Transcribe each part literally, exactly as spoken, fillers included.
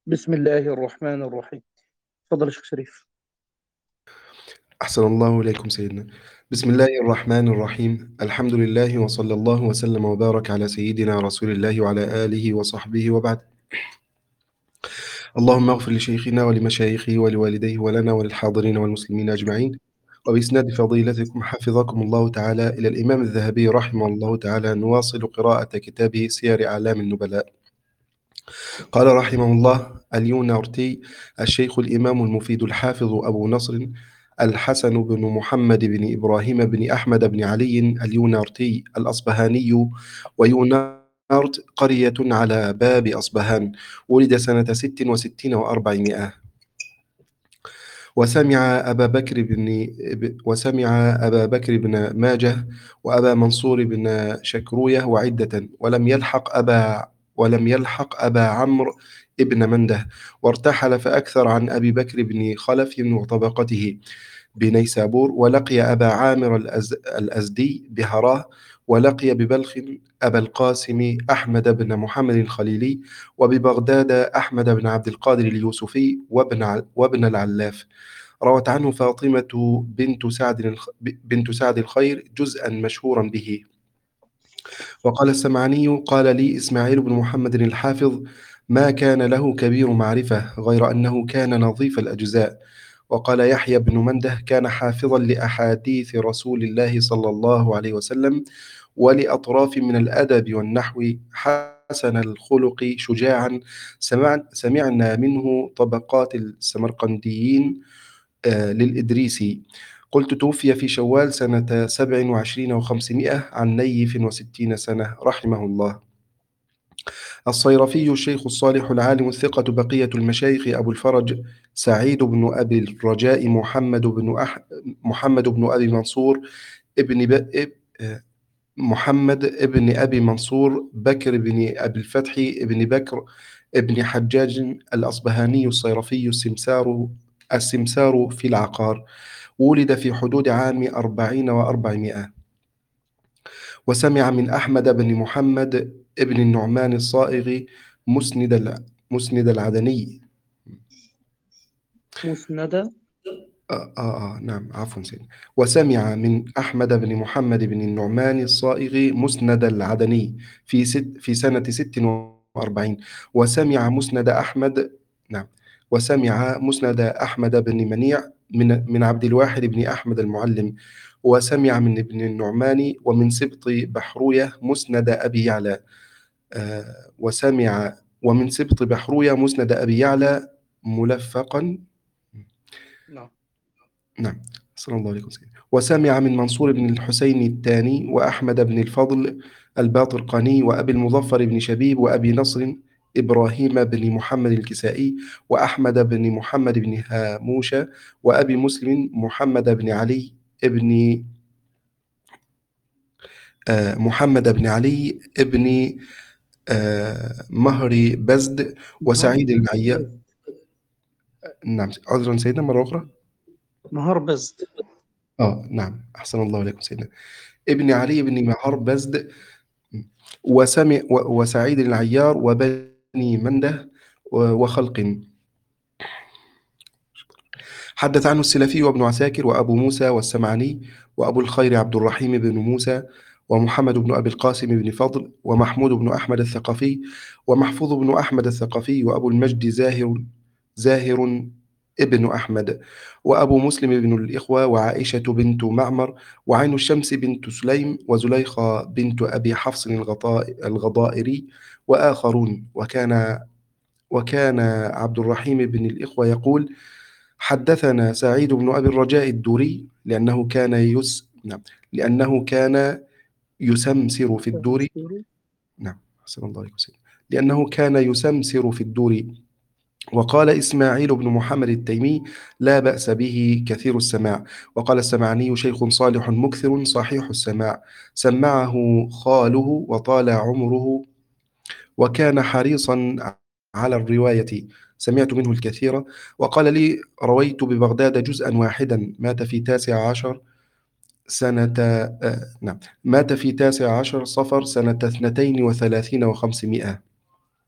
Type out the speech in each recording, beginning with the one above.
بسم الله الرحمن الرحيم. تفضل يا شيخ شريف. أحسن الله إليكم سيدنا. بسم الله الرحمن الرحيم، الحمد لله وصلى الله وسلم وبارك على سيدنا رسول الله وعلى آله وصحبه وبعد. اللهم اغفر لشيخنا ولمشايخه ولوالديه ولنا وللحاضرين والمسلمين أجمعين. وبإسناد فضيلتكم حفظكم الله تعالى إلى الإمام الذهبي رحمه الله تعالى نواصل قراءة كتابه سير أعلام النبلاء. قال رحمه الله اليونارتي الشيخ الإمام المفيد الحافظ أبو نصر الحسن بن محمد بن إبراهيم بن أحمد بن علي اليونارتي الأصبهاني. ويونارت قرية على باب أصبهان. ولد سنة ست وستين وأربعمائة. وسمع أبا بكر بن وسمع أبا بكر بن ماجه وأبا منصور بن شكروية وعدة، ولم يلحق أبا ولم يلحق أبا عمرو ابن منده. وارتحل فأكثر عن أبي بكر بن خلف وطبقته بنيسابور، ولقي أبا عامر الأز... الأزدي بهراه، ولقي ببلخ أبا القاسم أحمد بن محمد الخليلي، وببغداد أحمد بن عبد القادر اليوسفي وابن, ع... وابن العلاف. روت عنه فاطمة بنت سعد الخ... بنت سعد الخير جزءا مشهورا به. وقال السمعاني قال لي إسماعيل بن محمد الحافظ ما كان له كبير معرفة غير أنه كان نظيف الأجزاء. وقال يحيى بن منده كان حافظا لأحاديث رسول الله صلى الله عليه وسلم ولأطراف من الأدب والنحو، حسن الخلق شجاعا. سمع سمعنا منه طبقات السمرقنديين آه، للإدريسي. قلت توفي في شوال سنة سبع وعشرين وخمسمائة عن نيف وستين سنة رحمه الله. الصيرفي الشيخ الصالح العالم الثقة بقية المشايخ أبو الفرج سعيد بن أبي الرجاء محمد بن أح... محمد بن أبي منصور ابن ب... اب- آه، محمد ابن أبي منصور بكر بن أبي الفتح ابن بكر ابن حجاج الأصبهاني الصيرفي السمسار السمسار في العقار. ولد في حدود عام أربعين وأربعمائة. وسمع من أحمد بن محمد ابن النعمان الصائغ مسند الع- مسند العدني. مسندة. آه, آه, آه نعم عفوا سيدي. وسمع من أحمد بن محمد بن النعمان الصائغ مسند العدني في ست في سنة ست وأربعين. وسمع مسند أحمد نعم وسمع مسند أحمد بن منيع من من عبد الواحد بن أحمد المعلم. وسمع من ابن النعمان ومن سبط بحروية مسند أبي يعلى. آه وسمع ومن سبط بحروية مسند أبي يعلى ملفقا. نعم. نعم. صلى الله عليه وسلم. وسمع من منصور بن الحسين الثاني وأحمد بن الفضل الباطرقاني وأبي المظفر بن شبيب وأبي نصر إبراهيم بن محمد الكسائي وأحمد بن محمد بن هاموشة وأبي مسلم محمد بن علي ابن آه، محمد بن علي ابن آه، مهري بزد. نهار وسعيد العيا. بزد. نعم عذرا سيدنا مرة أخرى. نهار بزد. آه نعم أحسن الله عليكم سيدنا. ابن علي بن مهر بزد. وسمع و- وسعيد العيار وبني منده و- وخلق. حدث عنه السلفي وابن عساكر وأبو موسى والسمعاني وأبو الخير عبد الرحيم بن موسى ومحمد بن أبي القاسم بن فضل ومحمود بن أحمد الثقفي ومحفوظ بن أحمد الثقفي وأبو المجد زاهر زاهر ابن أحمد وأبو مسلم بن الإخوة وعائشة بنت معمر وعين الشمس بنت سليم وزليخة بنت أبي حفص الغطاء الغضائري وآخرون. وكان وكان عبد الرحيم بن الإخوة يقول حدثنا سعيد بن أبي الرجاء الدوري لأنه كان يس نعم لأنه كان يسمسر في الدور. تمسيري. نعم أحسن الله عليكم سيدي. لأنه كان يسمسر في الدور. وقال إسماعيل بن محمد التيمي لا بأس به كثير السماع. وقال السمعاني شيخ صالح مكثر صحيح السماع. سمعه خاله وطال عمره وكان حريصا على الرواية. سمعت منه الكثير. وقال لي رويت ببغداد جزءا واحدا. مات في تاسع عشر سنة آه نعم مات في تاسع عشر صفر سنة اثنتين وثلاثين وخمسمائة.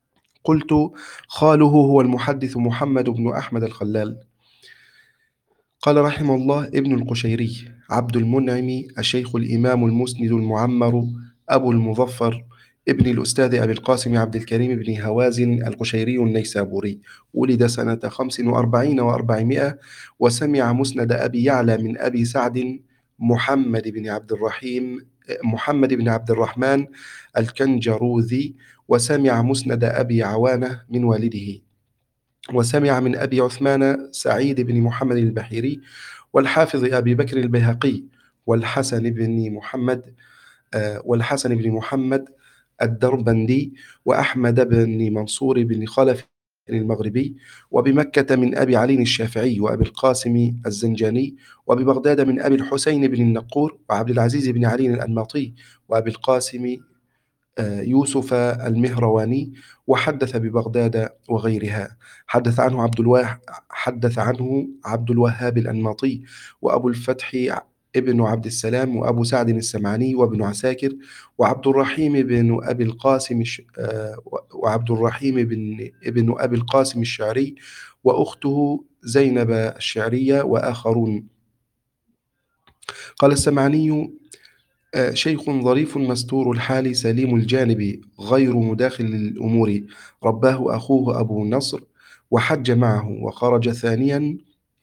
قلت: خاله هو المحدث محمد بن أحمد الخلال. قال رحمه الله ابن القشيري عبد المنعم الشيخ الإمام المسند المعمر أبو المظفر ابن الأستاذ أبي القاسم عبد الكريم بن هوازن القشيري النيسابوري، ولد سنة خمس وأربعين وأربعمائة، وسمع مسند أبي يعلى من أبي سعد محمد بن عبد الرحيم محمد بن عبد الرحمن الكنجروذي، وسمع مسند أبي عوانة من والده، وسمع من أبي عثمان سعيد بن محمد البحيري، والحافظ أبي بكر البيهقي، والحسن بن محمد آه، والحسن بن محمد الدربندي، وأحمد بن منصور بن خلف المغربي، وبمكة من أبي علي الشافعي وأبي القاسم الزنجاني، وببغداد من أبي الحسين بن النقور وعبد العزيز بن علي الأنماطي وأبي القاسم آه، يوسف المهرواني، وحدث ببغداد وغيرها. حدث عنه عبد الواح حدث عنه عبد الوهاب الأنماطي، وأبو الفتح ابن عبد السلام، وأبو سعد السمعاني، وابن عساكر، وعبد الرحيم بن أبي القاسم الش... آه، وعبد الرحيم بن ابن أبي القاسم الشعري، وأخته زينب الشعرية، وآخرون. قال السمعاني: آه، شيخ ظريف مستور الحال سليم الجانب غير مداخل للأمور، رباه أخوه أبو نصر وحج معه، وخرج ثانيا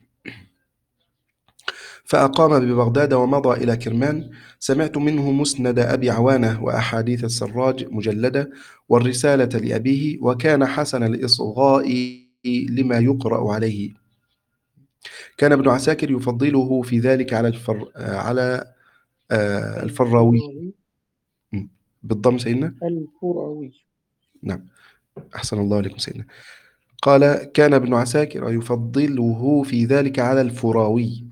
فأقام ببغداد ومضى إلى كرمان. سمعت منه مسند أبي عوانة وأحاديث السراج مجلدة، والرسالة لأبيه، وكان حسن الإصغاء لما يقرأ عليه. كان ابن عساكر يفضله في ذلك على الفر... آه، على آه، الفراوي. الفروي. م. بالضم سيدنا. الفروي. نعم، أحسن الله عليكم سيدنا. قال: كان ابن عساكر يفضله في ذلك على الفراوي.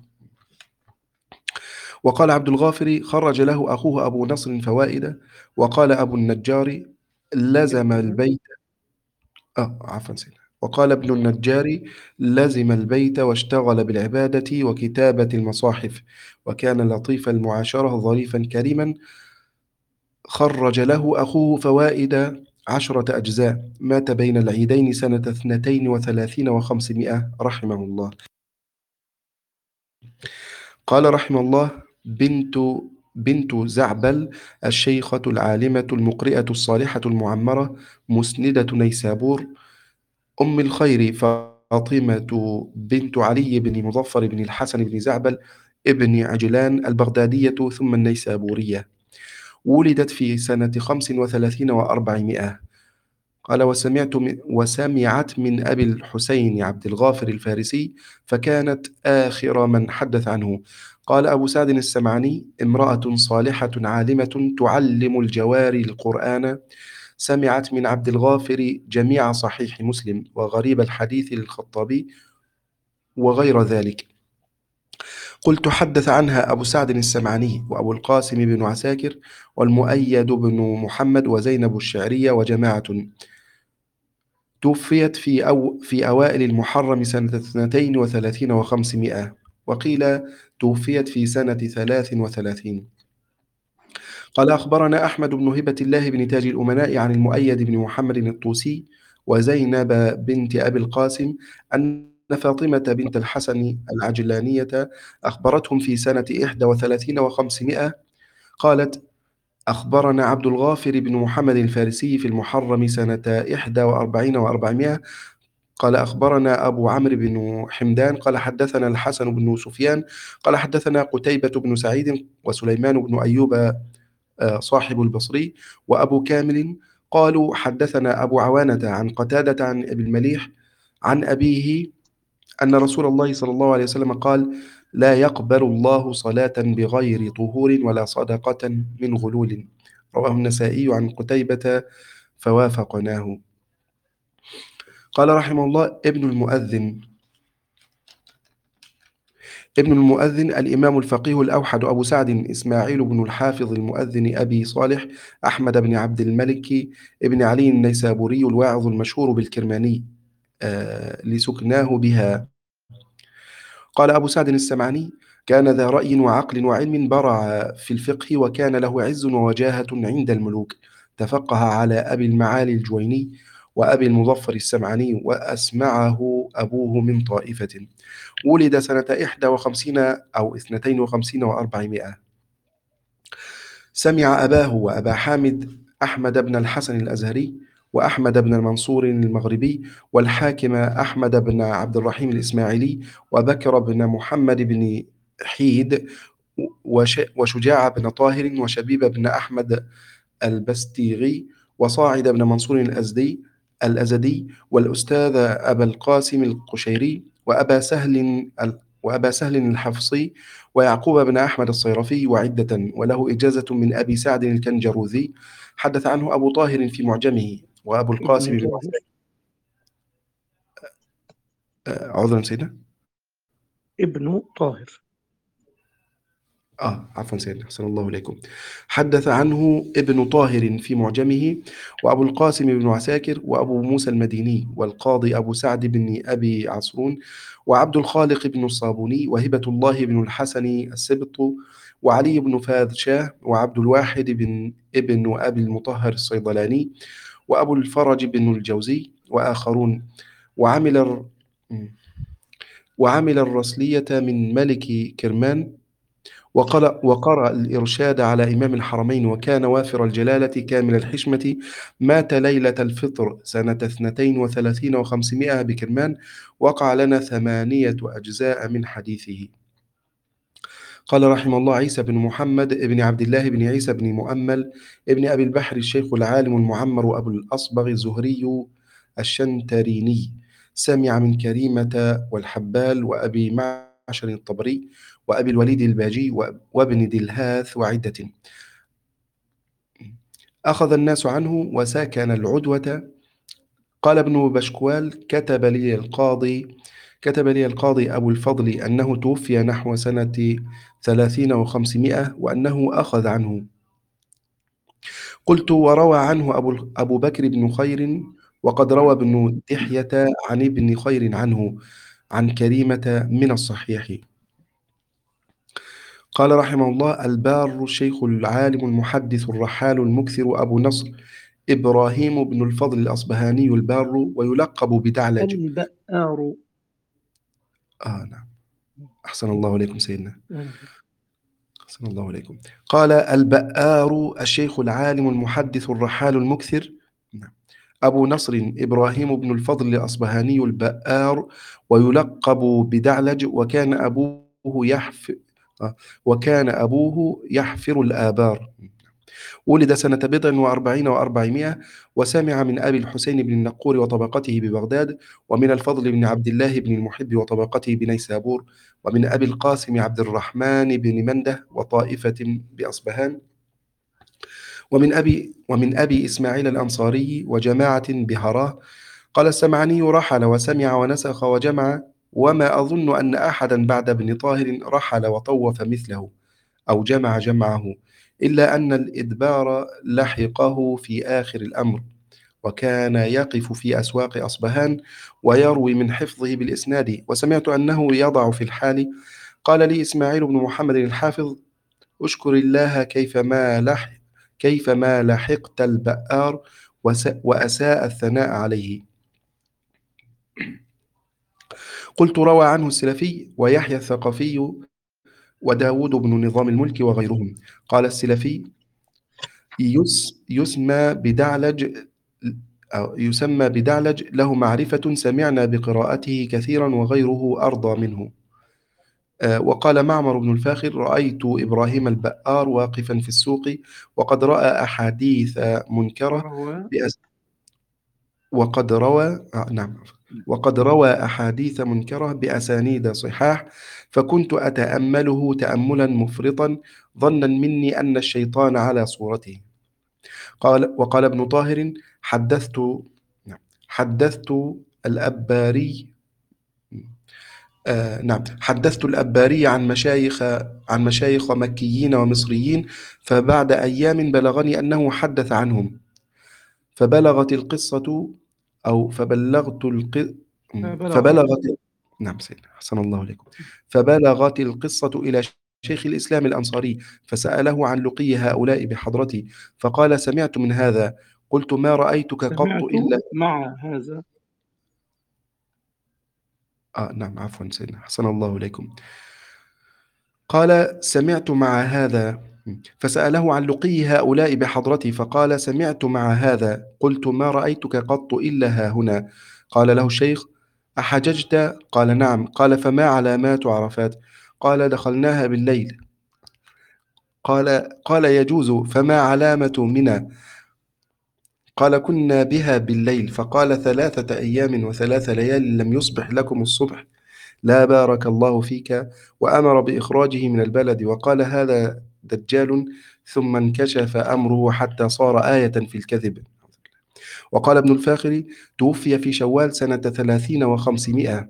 وقال عبد الغافر: خرج له أخوه أبو نصر فوائد. وقال أبو النجار: لزم البيت آه عفوا سيدنا. وقال ابن النجار: لزم البيت واشتغل بالعبادة وكتابة المصاحف، وكان لطيف المعاشرة ظريفا كريما. خرج له أخوه فوائد عشرة أجزاء، مات بين العيدين سنة اثنتين وثلاثين وخمسمائة رحمه الله. قال رحمه الله: بنت بنت زعبل الشيخة العالمة المقرئة الصالحة المعمرة مسندة نيسابور، أم الخير فاطمة بنت علي بن مظفر بن الحسن بن زعبل ابن عجلان البغدادية ثم النيسابورية، ولدت في سنة خمس وثلاثين وأربعمائة. قال: وسمعت من وسمعت من أبي الحسين عبد الغافر الفارسي، فكانت آخر من حدث عنه. قال أبو سعد السمعاني: امرأة صالحة عالمة تعلم الجواري القرآن، سمعت من عبد الغافر جميع صحيح مسلم وغريب الحديث للخطابي وغير ذلك. قلت: حدث عنها أبو سعد السمعاني وأبو القاسم بن عساكر والمؤيد بن محمد وزينب الشعرية وجماعة. توفيت في أو في أوائل المحرم سنة اثنتين وثلاثين وخمسمائة، وقيل توفيت في سنة ثلاث وثلاثين. قال: أخبرنا أحمد بن هبة الله بن تاج الأمناء عن المؤيد بن محمد الطوسي وزينب بنت أبي القاسم أن فاطمة بنت الحسن العجلانية أخبرتهم في سنة إحدى وثلاثين وخمسمائة. قالت: أخبرنا عبد الغافر بن محمد الفارسي في المحرم سنة إحدى وأربعين وأربعمائة. قال: أخبرنا أبو عمرو بن حمدان قال: حدثنا الحسن بن سفيان قال: حدثنا قتيبة بن سعيد وسليمان بن أيوب آه، صاحب البصري وأبو كامل قالوا: حدثنا أبو عوانة عن قتادة عن أبي المليح عن أبيه أن رسول الله صلى الله عليه وسلم قال: لا يقبل الله صلاة بغير طهور ولا صدقة من غلول. رواه النسائي عن قتيبة فوافقناه. قال رحمه الله: ابن المؤذن ابن المؤذن الإمام الفقيه الأوحد أبو سعد إسماعيل بن الحافظ المؤذن أبي صالح أحمد بن عبد الملك ابن علي النيسابوري الواعظ المشهور بالكرماني آه لسكناه بها. قال أبو سعد السمعاني: كان ذا رأي وعقل وعلم، برع في الفقه، وكان له عز ووجاهة عند الملوك. تفقه على أبي المعالي الجويني، وأبي المظفر السمعاني، وأسمعه أبوه من طائفة. ولد سنة إحدى وخمسين أو اثنتين وخمسين وأربعمائة. سمع أباه وأبا حامد أحمد بن الحسن الأزهري، وأحمد بن المنصور المغربي، والحاكم أحمد بن عبد الرحيم الإسماعيلي، وبكر بن محمد بن حيد، وش- وشجاع بن طاهر، وشبيب بن أحمد البستيغي، وصاعد بن منصور الأزدي الأزدي، والأستاذ أبا القاسم القشيري، وأبا سهل ال- وأبا سهل الحفصي، ويعقوب بن أحمد الصيرفي، وعدة. وله إجازة من أبي سعد الكنجروذي، حدث عنه أبو طاهر في معجمه، وأبو القاسم ابن بن طاهر. آه، عذرا سيدنا. ابن طاهر. آه عفوا سيدنا، أحسن الله إليكم. حدث عنه ابن طاهر في معجمه، وأبو القاسم بن عساكر، وأبو موسى المديني، والقاضي أبو سعد بن أبي عصرون، وعبد الخالق بن الصابوني، وهبة الله بن الحسن السبط، وعلي بن فاذ شاه، وعبد الواحد بن ابن أبي المطهر الصيدلاني، وأبو الفرج بن الجوزي، وآخرون. وعمل الر- وعمل الرسلية من ملك كرمان، وقرأ, وقرأ الإرشاد على إمام الحرمين، وكان وافر الجلالة كامل الحشمة. مات ليلة الفطر سنة اثنتين وثلاثين وخمسمائة بكرمان. وقع لنا ثمانية أجزاء من حديثه. قال رحمه الله: عيسى بن محمد بن عبد الله بن عيسى بن مؤمل ابن أبي البحر الشيخ العالم المعمر أبو الأصبغ الزهري الشنتريني، سمع من كريمة والحبال وأبي معشر الطبري وأبي الوليد الباجي وابن دلهاث وعدة. أخذ الناس عنه وساكن العدوة. قال ابن بشكوال: كتب لي القاضي كتب لي القاضي أبو الفضل أنه توفي نحو سنة ثلاثين وخمسمائة، وأنه أخذ عنه. قلت: وروى عنه أبو, أبو بكر بن خير، وقد روى ابن دحية عن ابن خير عنه عن كريمة من الصحيح. قال رحمه الله: البار الشيخ العالم المحدث الرحال المكثر أبو نصر إبراهيم بن الفضل الأصبهاني البار، ويلقب بدعلج. البآر. آه نعم، أحسن الله إليكم سيدنا، أحسن الله إليكم. قال: البآر الشيخ العالم المحدث الرحال المكثر نعم. أبو نصر إبراهيم بن الفضل الأصبهاني البآر، ويلقب بدعلج، وكان أبوه يحف آه، وكان أبوه يحفر الآبار. ولد سنة بضع وأربعين وأربعمائة، وسمع من أبي الحسين بن النقور وطبقته ببغداد، ومن الفضل بن عبد الله بن المحب وطبقته بنيسابور، ومن أبي القاسم عبد الرحمن بن منده وطائفة بأصبهان، ومن أبي ومن أبي إسماعيل الأنصاري وجماعة بهراه. قال السمعاني: رحل وسمع ونسخ وجمع، وما أظن أن أحدا بعد ابن طاهر رحل وطوف مثله أو جمع جمعه، إلا أن الإدبار لحقه في آخر الأمر، وكان يقف في أسواق أصبهان ويروي من حفظه بالإسناد. وسمعت أنه يضع في الحال. قال لي إسماعيل بن محمد الحافظ: أشكر الله كيفما لح كيفما لحقت البآر وس- وأساء الثناء عليه. قلت: روى عنه السلفي ويحيى الثقفي وداود بن نظام الملك وغيرهم. قال السلفي: يس يسمى بدعلج أو يسمى بدعلج، له معرفة، سمعنا بقراءته كثيرا وغيره أرضى منه. آه، وقال معمر بن الفاخر: رأيت إبراهيم البآر واقفا في السوق، وقد رأى أحاديث منكرة روى. بأس وقد روى آه، نعم وقد روى أحاديث منكرة بأسانيد صحاح، فكنت أتأمله تأملا مفرطا، ظنا مني أن الشيطان على صورته. قال وقال ابن طاهر: حدثت نعم حدثت الأباري آه نعم حدثت الأباري عن مشايخ عن مشايخ مكيين ومصريين، فبعد أيام بلغني أنه حدث عنهم، فبلغت القصة أو فبلغت الق... فبلغت. فبلغت نعم سيدنا، أحسن الله عليكم. فبلغت القصة إلى شيخ الإسلام الأنصاري، فسأله عن لقي هؤلاء بحضرتي، فقال: سمعت من هذا، قلت ما رأيتك قط سمعت إلا مع هذا. آه نعم عفوا سيدنا، أحسن الله إليكم. قال سمعت مع هذا، فسأله عن لقي هؤلاء بحضرتي فقال سمعت مع هذا. قلت ما رأيتك قط إلا ها هنا. قال له الشيخ أحججت؟ قال نعم. قال فما علامات عرفات؟ قال دخلناها بالليل. قال قال يجوز. فما علامة منى؟ قال كنا بها بالليل. فقال ثلاثة أيام وثلاث ليال لم يصبح لكم الصبح، لا بارك الله فيك، وأمر بإخراجه من البلد وقال هذا دجال، ثم انكشف أمره حتى صار آية في الكذب. وقال ابن الفاخر توفي في شوال سنة ثلاثين وخمسمائة،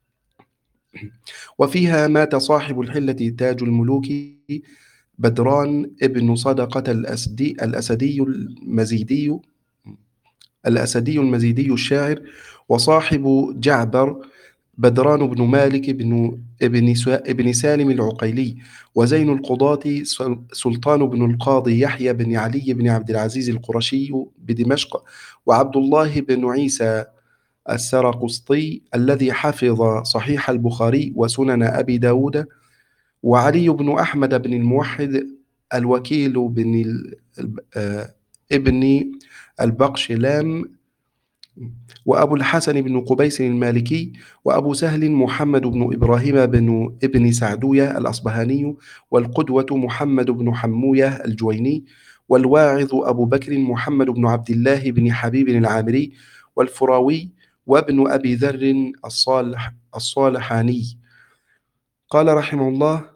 وفيها مات صاحب الحلة تاج الملوك بدران ابن صدقة الأسدي الأسدي المزيدي الأسدي المزيدي الشاعر، وصاحب جعبر بدران بن مالك بن ابن ابن سالم العقيلي، وزين القضاة سلطان بن القاضي يحيى بن علي بن عبد العزيز القرشي بدمشق، وعبد الله بن عيسى السرقسطي الذي حفظ صحيح البخاري وسنن أبي داود، وعلي بن أحمد بن الموحد الوكيل بن ال... آه، ابن البقشلام، وأبو الحسن بن قبيس المالكي، وأبو سهل محمد بن إبراهيم بن ابن سعدوية الأصبهاني، والقدوة محمد بن حموية الجويني، والواعظ أبو بكر محمد بن عبد الله بن حبيب العامري، والفراوي، وابن أبي ذر الصالح الصالحاني. قال رحمه الله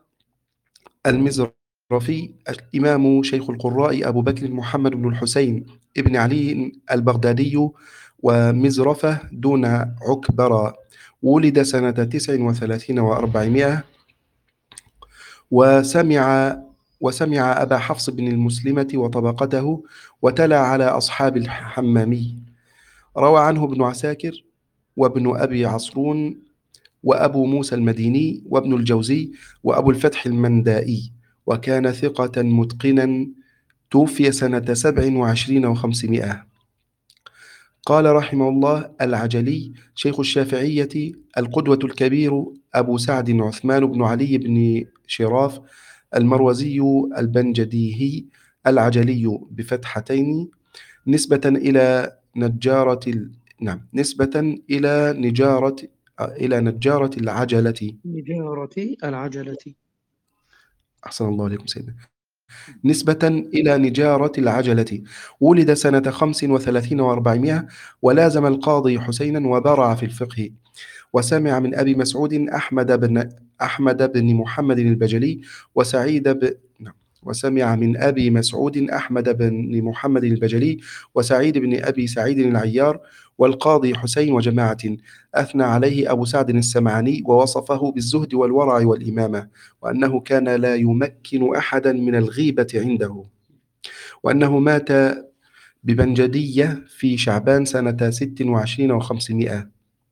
المزرفي الإمام شيخ القراء أبو بكر محمد بن الحسين ابن علي البغدادي ومزرفة دون عكبر، ولد سنة تسع وثلاثين وأربعمائة، وسمع وسمع أبا حفص بن المسلمة وطبقته، وتلا على أصحاب الحمامي. روى عنه ابن عساكر وابن أبي عصرون وأبو موسى المديني وابن الجوزي وأبو الفتح المندائي، وكان ثقة متقنا، توفي سنة سبع وعشرين وخمسمائة. قال رحمه الله العجلي شيخ الشافعية القدوة الكبير أبو سعد عثمان بن علي بن شراف المروزي البنجديهي العجلي بفتحتين، نسبة إلى نجارة ال... نعم نسبة إلى نجارة إلى نجارة العجلة. نجارة العجلة. أحسن الله عليكم سيدنا. نسبة إلى نجارة العجلة. ولد سنة خمس وثلاثين وأربعمائة، ولازم القاضي حسينا وبرع في الفقه، وسمع من أبي مسعود أحمد بن أحمد بن محمد البجلي وسعيد ب... نعم. وسمع من أبي مسعود أحمد بن محمد البجلي وسعيد بن أبي سعيد العيار والقاضي حسين وجماعة، أثنى عليه أبو سعد السمعاني ووصفه بالزهد والورع والإمامة، وأنه كان لا يمكن أحدا من الغيبة عنده، وأنه مات ببنجدية في شعبان سنة ست وعشرين وخمسمائة.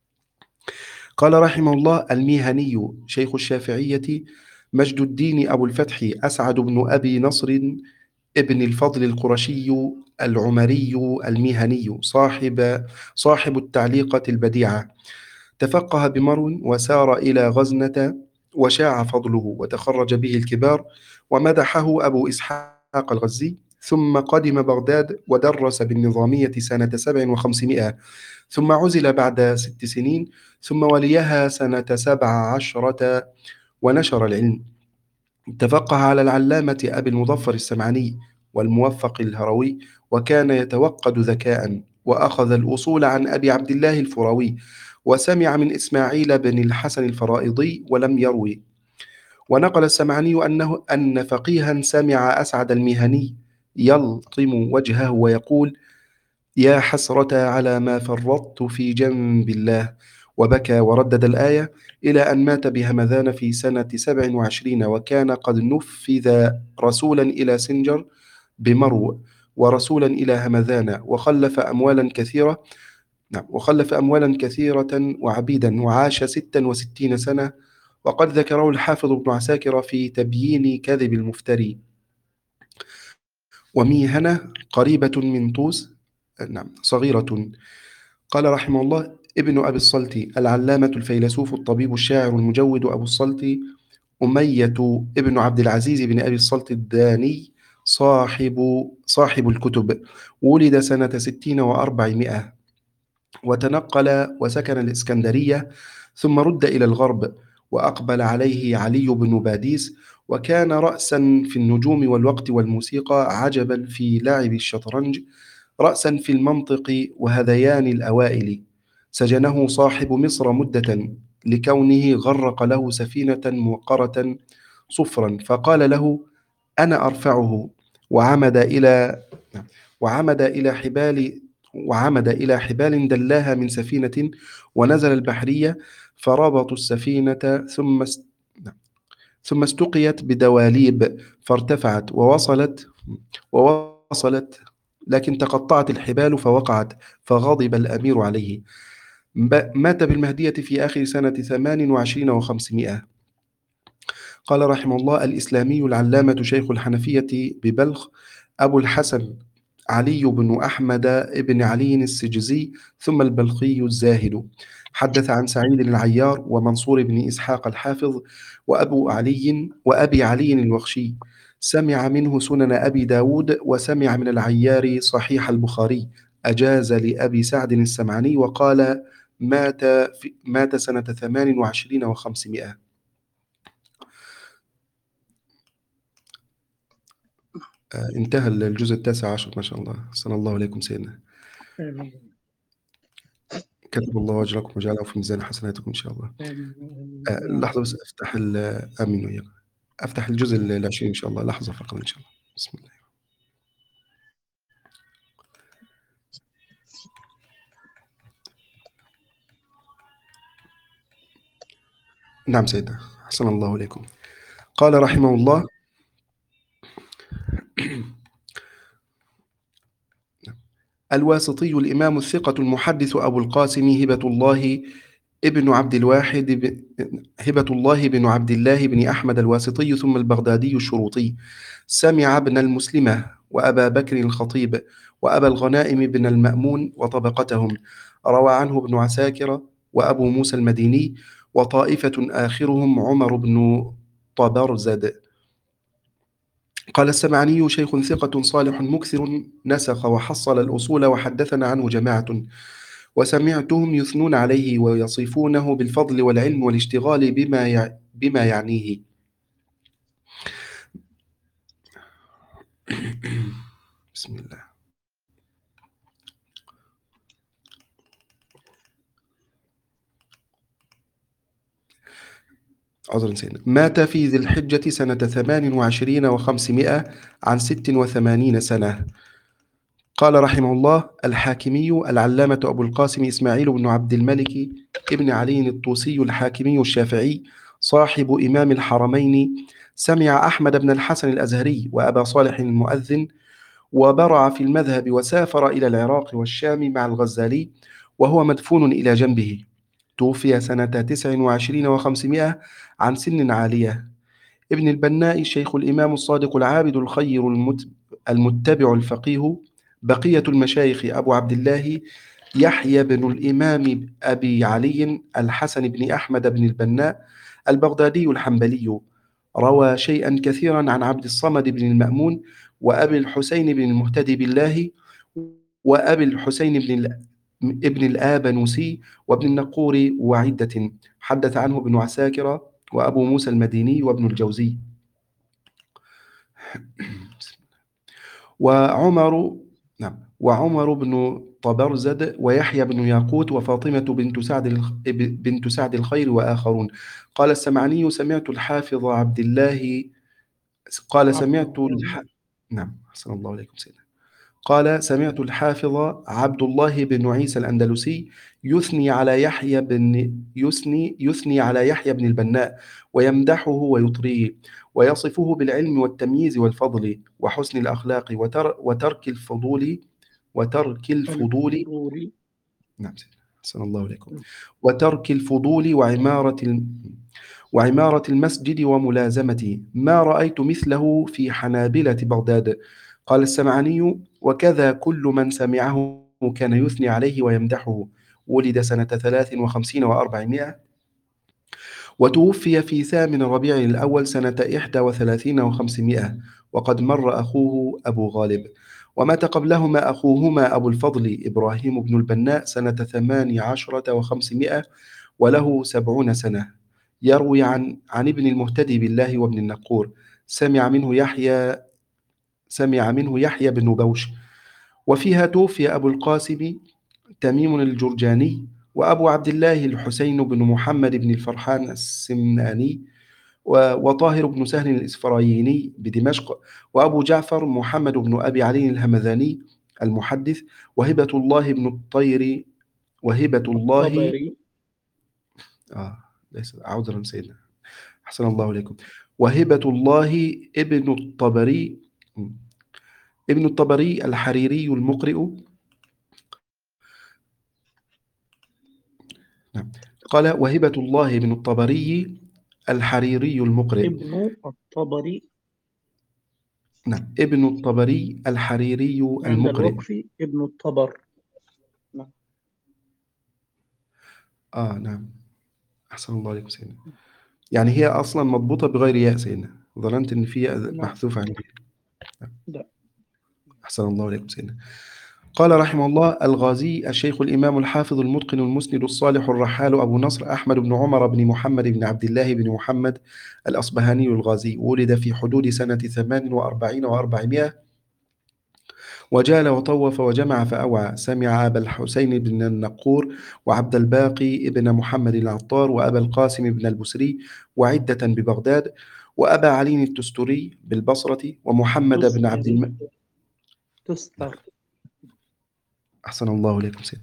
قال رحمه الله الميهني شيخ الشافعية مجد الدين أبو الفتح أسعد بن أبي نصر ابن الفضل القرشي العمري الميهني، صاحب صاحب التعليقة البديعة، تفقه بمرو وسار إلى غزنة وشاع فضله وتخرج به الكبار، ومدحه أبو إسحاق الغزي، ثم قدم بغداد ودرس بالنظامية سنة سبع وخمسمائة، ثم عزل بعد ست سنين، ثم وليها سنة سبع عشرة ونشر العلم. تفقه على العلامة أبي المظفر السمعاني والموفق الهروي، وكان يتوقد ذكاء، وأخذ الأصول عن أبي عبد الله الفراوي، وسمع من إسماعيل بن الحسن الفرائضي ولم يروي. ونقل السمعاني أنه أن فقيها سمع أسعد المهني يلطم وجهه ويقول يا حسرة على ما فرطت في جنب الله، وبكى وردد الآية إلى أن مات بهمذان في سنة سبع وعشرين، وكان قد نفذ رسولا إلى سنجر بمرو ورسولا إلى همذان، وخلف أموالا كثيرة نعم وخلف أموالا كثيرة وعبيدا، وعاش ستا وستين سنة، وقد ذكره الحافظ ابن عساكر في تبيين كذب المفتري. وميهنة قريبة من طوس نعم صغيرة. قال رحمه الله: ابن أبي الصلت العلامة الفيلسوف الطبيب الشاعر المجود أبو الصلت أمية ابن عبد العزيز بن أبي الصلت الداني، صاحب صاحب الكتب، ولد سنة ستين وأربعمائة، وتنقل وسكن الإسكندرية، ثم رد إلى الغرب، وأقبل عليه علي بن باديس، وكان رأسا في النجوم والوقت والموسيقى، عجبا في لعب الشطرنج، رأسا في المنطق وهذيان الأوائل. سجنه صاحب مصر مدة لكونه غرق له سفينة موقرة صفرا، فقال له: أنا أرفعه. وعمد إلى وعمد إلى حبال وعمد إلى حبال دلاها من سفينة، ونزل البحرية، فربطوا السفينة، ثم است... ثم استقيت بدواليب، فارتفعت ووصلت ووصلت لكن تقطعت الحبال فوقعت، فغضب الأمير عليه. ب- مات بالمهدية في آخر سنة ثمان وعشرين وخمسمائة. قال رحمه الله: الإسلامي العلامة شيخ الحنفية ببلخ، أبو الحسن علي بن أحمد بن علي السجزي، ثم البلخي الزاهد. حدث عن سعيد العيار ومنصور بن إسحاق الحافظ، وأبو علي وأبي علي الوخشي. سمع منه سنن أبي داود، وسمع من العيار صحيح البخاري. أجاز لأبي سعد السمعاني، وقال: مات في مات سنة ثمان وعشرين وخمسمائة. آه، انتهى الجزء التاسع عشر. ما شاء الله، صلى الله عليكم سيدنا. آمين. كتب الله أجركم وجعله في ميزان حسناتكم إن شاء الله. آمين. آه، آمين. لحظة بس أفتح ال- آمين وإياك. أفتح الجزء العشرين إن شاء الله، لحظة فقط إن شاء الله. بسم الله. نعم سيدنا، أحسن الله إليكم. قال رحمه الله: الواسطي الإمام الثقة المحدث أبو القاسم هبة الله ابن عبد الواحد ب... هبة الله بن عبد الله بن أحمد الواسطي، ثم البغدادي الشروطي. سمع ابن المسلمة وأبا بكر الخطيب وأبا الغنائم بن المأمون وطبقتهم. روى عنه ابن عساكر وأبو موسى المديني، وطائفة آخرهم عمر بن طبرزد. قال السمعاني: شيخ ثقة صالح مكثر، نسخ وحصل الأصول، وحدثنا عنه جماعة، وسمعتهم يثنون عليه ويصفونه بالفضل والعلم والاشتغال بما يع... بما يعنيه. بسم الله. عذرا سيدنا. مات في ذي الحجة سنة ثمان وعشرين وخمسمائة، عن ست وثمانين سنة. قال رحمه الله: الحاكمي العلامة أبو القاسم إسماعيل بن عبد الملك ابن علي الطوسي الحاكمي الشافعي، صاحب إمام الحرمين. سمع أحمد بن الحسن الأزهري وأبا صالح المؤذن، وبرع في المذهب، وسافر إلى العراق والشام مع الغزالي، وهو مدفون إلى جنبه. توفي سنة تسع وعشرين وخمسمائة، عن سن عالية. ابن البناء الشيخ الإمام الصادق العابد الخير المت- المتبع الفقيه. بقية المشايخ: أبو عبد الله يحيى بن الإمام أبي علي الحسن بن أحمد بن البناء البغدادي الحنبلي، روى شيئا كثيرا عن عبد الصمد بن المأمون، وأبي الحسين بن المهتدي بالله، وأبي الحسين بن ال- ابن الآبنوسي، وابن النقور، وعدة. حدث عنه ابن عساكر وأبو موسى المديني وابن الجوزي. وعمر نعم وعمر بن طبرزد، ويحيى بن ياقوت، وفاطمة بنت سعد الخ- بنت سعد الخير، وآخرون. قال السمعاني: سمعت الحافظ عبد الله قال سمعت الح... نعم أحسن الله عليكم سيدنا. قال: سمعت الحافظ عبد الله بن عيسى الأندلسي يثني على يحيى بن يثني يثني على يحيى بن البناء، ويمدحه ويطريه، ويصفه بالعلم والتمييز والفضل وحسن الأخلاق، وتر وترك الفضول وترك الفضول الفضول. نعم سيدنا. أحسن الله عليكم. وترك الفضول وعمارة ال... وعمارة المسجد وملازمته، ما رأيت مثله في حنابلة بغداد. قال السمعاني: وكذا كل من سمعه كان يثني عليه ويمدحه. ولد سنة ثلاث وخمسين وأربعمائة، وتوفي في ثامن ربيع الأول سنة إحدى وثلاثين وخمسمائة، وقد مر أخوه أبو غالب. ومات قبلهما أخوهما أبو الفضل إبراهيم بن البناء سنة ثمان عشرة وخمسمائة، وله سبعون سنة. يروي عن عن ابن المهتدي بالله وابن النقور، سمع منه يحيى سمع منه يحيى بن بوش. وفيها توفي أبو القاسم تميم الجرجاني، وأبو عبد الله الحسين بن محمد بن الفرحان السمناني، و- وطاهر بن سهل الإسفرايني بدمشق، وأبو جعفر محمد بن أبي علي الهمذاني المحدث، وهبة الله بن الطير وهبة الله الطبري. آه ليس عذرا سيدنا، أحسن الله إليكم. وهبة الله ابن الطبري ابن الطبري الحريري المقرئ. نعم. قال وهبة الله ابن الطبري الحريري المقرئ. ابن الطبري. نعم، ابن الطبري الحريري عند المقرئ. الوقف ابن الطبر. نعم. آه نعم، أحسن الله عليكم سيدنا. يعني هي أصلا مضبوطة بغير ياء سيدنا، ظننت إن في ياء نعم. محذوفة عندي. لا. أحسن الله عليكم سيدنا. قال رحمه الله: الغازي الشيخ الإمام الحافظ المتقن المسند الصالح الرحال أبو نصر أحمد بن عمر بن محمد بن عبد الله بن محمد الأصبهاني الغازي، ولد في حدود سنة ثمان وأربعين وأربعمائة، وجال وطوف وجمع فأوعى. سمع أبا الحسين بن النقور، وعبد الباقي بن محمد العطار، وأبا القاسم بن البسري، وعدة ببغداد، وأبا علي التستري بالبصرة، ومحمد بن عبد تستري. الم... تستر. أحسن الله إليكم سيدنا.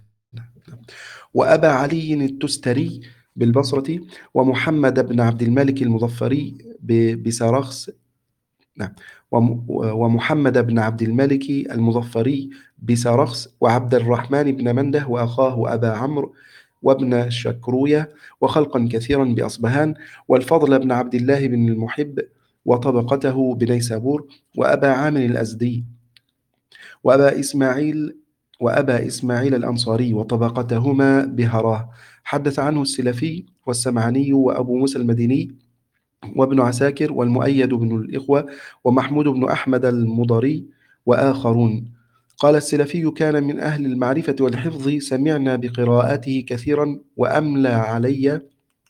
وأبا علي التستري بالبصرة، ومحمد بن عبد الملك المظفري ب- بسرخس. نعم. وم- ومحمد بن عبد الملك المظفري بسرخس، وعبد الرحمن بن منده، وأخاه أبا عمرو، وابن شكروية، وخلقا كثيرا بأصبهان، والفضل بن عبد الله بن المحب وطبقته بنيسابور، وأبا عامر الأزدي، وأبا إسماعيل وأبا إسماعيل الأنصاري وطبقتهما بهراه. حدث عنه السلفي والسمعاني وأبو موسى المديني وابن عساكر والمؤيد بن الإخوة ومحمود بن أحمد المضري وآخرون. قال السلفي: كان من أهل المعرفة والحفظ، سمعنا بقراءته كثيرا وأملى علي.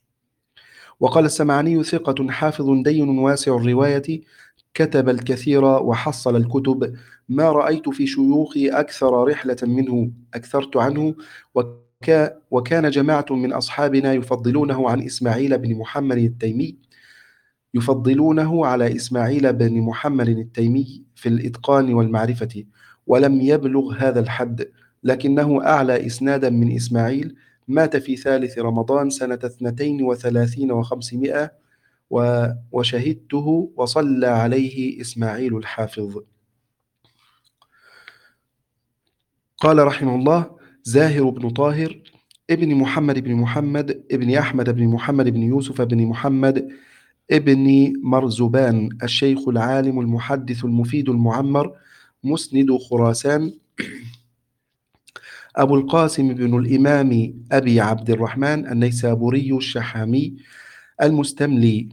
وقال السمعاني: ثقة حافظ دين واسع الرواية، كتب الكثير وحصل الكتب، ما رأيت في شيوخي أكثر رحلة منه، أكثرت عنه. وكا وكان جماعة من أصحابنا يفضلونه عن إسماعيل بن محمد التيمي يفضلونه على إسماعيل بن محمد التيمي في الإتقان والمعرفة، ولم يبلغ هذا الحد، لكنه أعلى إسنادا من إسماعيل. مات في ثالث رمضان سنة اثنتين وثلاثين وخمسمائة، و- وشهدته وصلى عليه إسماعيل الحافظ. قال رحمه الله: زاهر بن طاهر ابن محمد بن محمد ابن أحمد بن محمد بن يوسف بن محمد ابن مرزبان، الشيخ العالم المحدث المفيد المعمر، مسند خراسان، أبو القاسم بن الإمام أبي عبد الرحمن النيسابوري الشحامي، المستملي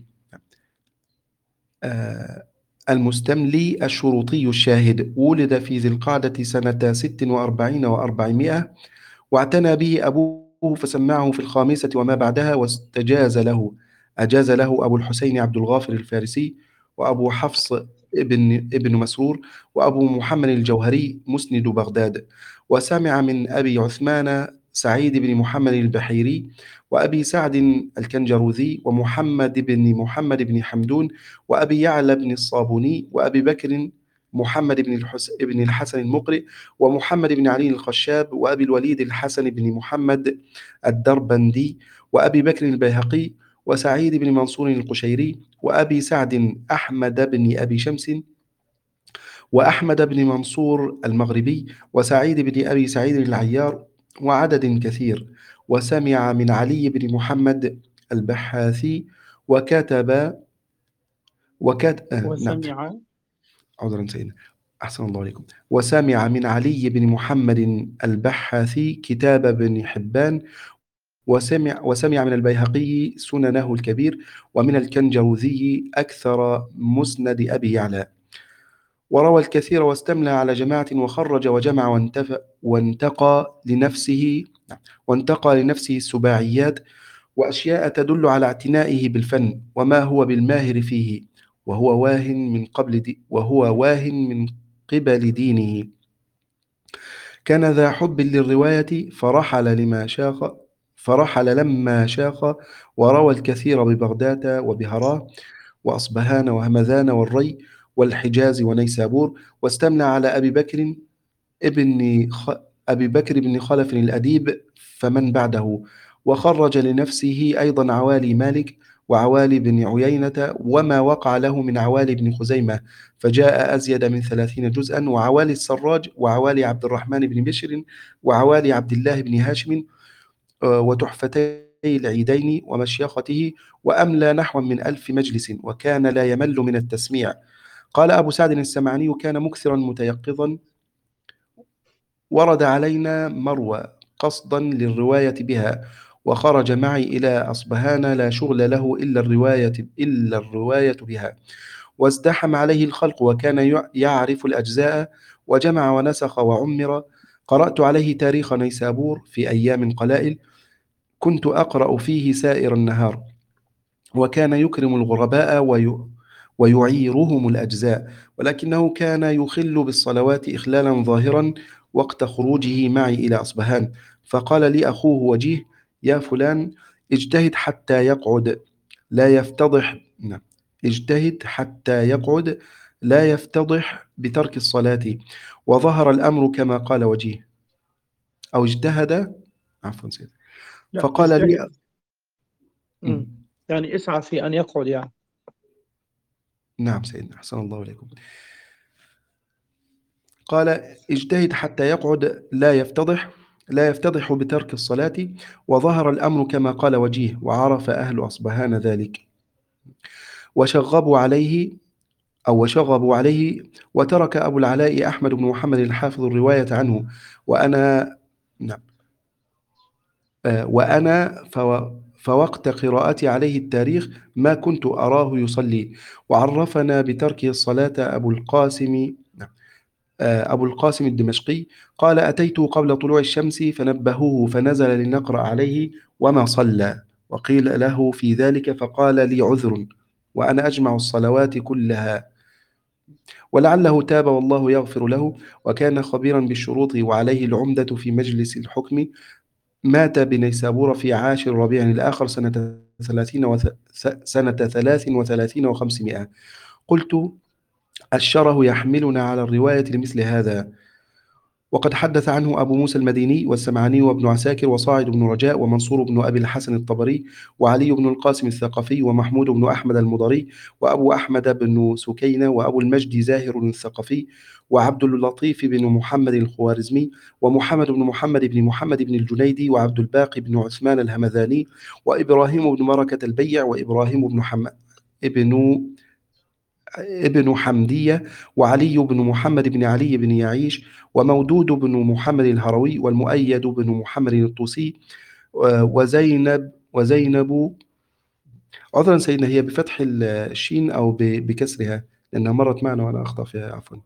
آه، المستملي الشروطي الشاهد. ولد في ذي القعدة سنة ست وأربعين وأربعمائة، واعتنى به أبوه فسمعه في الخامسة وما بعدها، واستجاز له أجاز له أبو الحسين عبد الغافر الفارسي، وأبو حفص ابن ابن مسرور، وأبو محمد الجوهري مسند بغداد. وسمع من أبي عثمان سعيد بن محمد البحيري، وأبي سعد الكنجروذي، ومحمد بن محمد بن حمدون، وأبي يعلى بن الصابوني، وأبي بكر محمد بن الحس... بن الحسن المقرئ، ومحمد بن علي الخشاب، وأبي الوليد الحسن بن محمد الدربندي، وأبي بكر البيهقي، وسعيد بن منصور القشيري، وأبي سعد أحمد بن أبي شمس، وأحمد بن منصور المغربي، وسعيد بن أبي سعيد العيار، وعدد كثير. وسمع من علي بن محمد البحاثي، وكتب وكت... آه نعم وسمع. عذرا سيدنا. أحسن الله عليكم. وسمع من علي بن محمد البحاثي كتاب ابن حبان، وسمع, وسمع من البيهقي سننه الكبير، ومن الكنجوذي أكثر مسند أبي يعلى، وروى الكثير واستملى على جماعة، وخرج وجمع وانتف وانتقى لنفسه وانتقى لنفسه السباعيات وأشياء تدل على اعتنائه بالفن وما هو بالماهر فيه، وهو واهن من قبل دي وهو واهن من قبل دينه. كان ذا حب للرواية، فرحل لما شاق فرحل لما شاق، وروى الكثير ببغداد وبهراه وأصبهان وهمذان والري والحجاز ونيسابور، واستمنى على أبي بكر ابن خ... أبي بكر بن خلف الأديب فمن بعده، وخرج لنفسه أيضا عوالي مالك وعوالي بن عيينة وما وقع له من عوالي بن خزيمة، فجاء أزيد من ثلاثين جزءا، وعوالي السراج وعوالي عبد الرحمن بن بشر وعوالي عبد الله بن هاشم، آه، وتحفتي العيدين ومشيخته، وأملى نحو من ألف مجلس، وكان لا يمل من التسميع. قال أبو سعد السمعاني: كان مكثرا متيقظا، ورد علينا مروى قصدا للرواية بها، وخرج معي إلى أصبهان لا شغل له إلا الرواية إلا الرواية بها، وازدحم عليه الخلق، وكان يع- يعرف الأجزاء، وجمع ونسخ وعمر. قرأت عليه تاريخ نيسابور في أيام قلائل، كنت أقرأ فيه سائر النهار، وكان يكرم الغرباء وي... ويعيرهم الأجزاء، ولكنه كان يخل بالصلوات إخلالا ظاهرا وقت خروجه معي إلى أصبهان. فقال لي أخوه وجيه: يا فلان، اجتهد حتى يقعد لا يفتضح نعم. اجتهد حتى يقعد لا يفتضح بترك الصلاة، وظهر الأمر كما قال وجيه، أو اجتهد، عفوا سيد. لا، فقال لي اجتهد. م. مم. يعني اسعى في أن يقعد يعني. نعم سيدنا، أحسن الله إليكم. قال: اجتهد حتى يقعد لا يفتضح لا يفتضح بترك الصلاة، وظهر الأمر كما قال وجيه، وعرف أهل أصبهان ذلك، وشغبوا عليه أو وشغبوا عليه. وترك أبو العلاء أحمد بن محمد الحافظ الرواية عنه، وأنا نعم آه، وأنا فو فوقت قراءتي عليه التاريخ ما كنت أراه يصلي. وعرفنا بتركه الصلاة أبو القاسم نعم آه، أبو القاسم الدمشقي، قال: أتيت قبل طلوع الشمس فنبهوه فنزل لنقرأ عليه وما صلى، وقيل له في ذلك فقال: لي عذر وأنا أجمع الصلوات كلها، ولعله تاب والله يغفر له، وكان خبيرا بالشروط وعليه العمدة في مجلس الحكم. مات بنيسابور في عاشر ربيع الآخر سنة ثلاثين وث... سنة ثلاث وثلاثين وخمسمائة. قلت: الشره يحملنا على الرواية لمثل هذا. وقد حدث عنه أبو موسى المديني والسمعاني وابن عساكر وصاعد بن رجاء ومنصور بن أبي الحسن الطبري وعلي بن القاسم الثقفي ومحمود بن أحمد المضري وأبو أحمد بن سكينة وأبو المجد زاهر الثقفي وعبد اللطيف بن محمد الخوارزمي ومحمد بن محمد بن محمد بن الجنيدي وعبد الباقي بن عثمان الهمذاني وإبراهيم بن مركة البيع وإبراهيم بن حم... ابن ابن حمدية وعلي بن محمد بن علي بن يعيش ومودود بن محمد الهروي والمؤيد بن محمد الطوسي وزينب وزينب عذرا سيدنا، هي بفتح الشين أو ب- بكسرها لأنها مرت معنا وأنا أخطأ فيها، عفوا.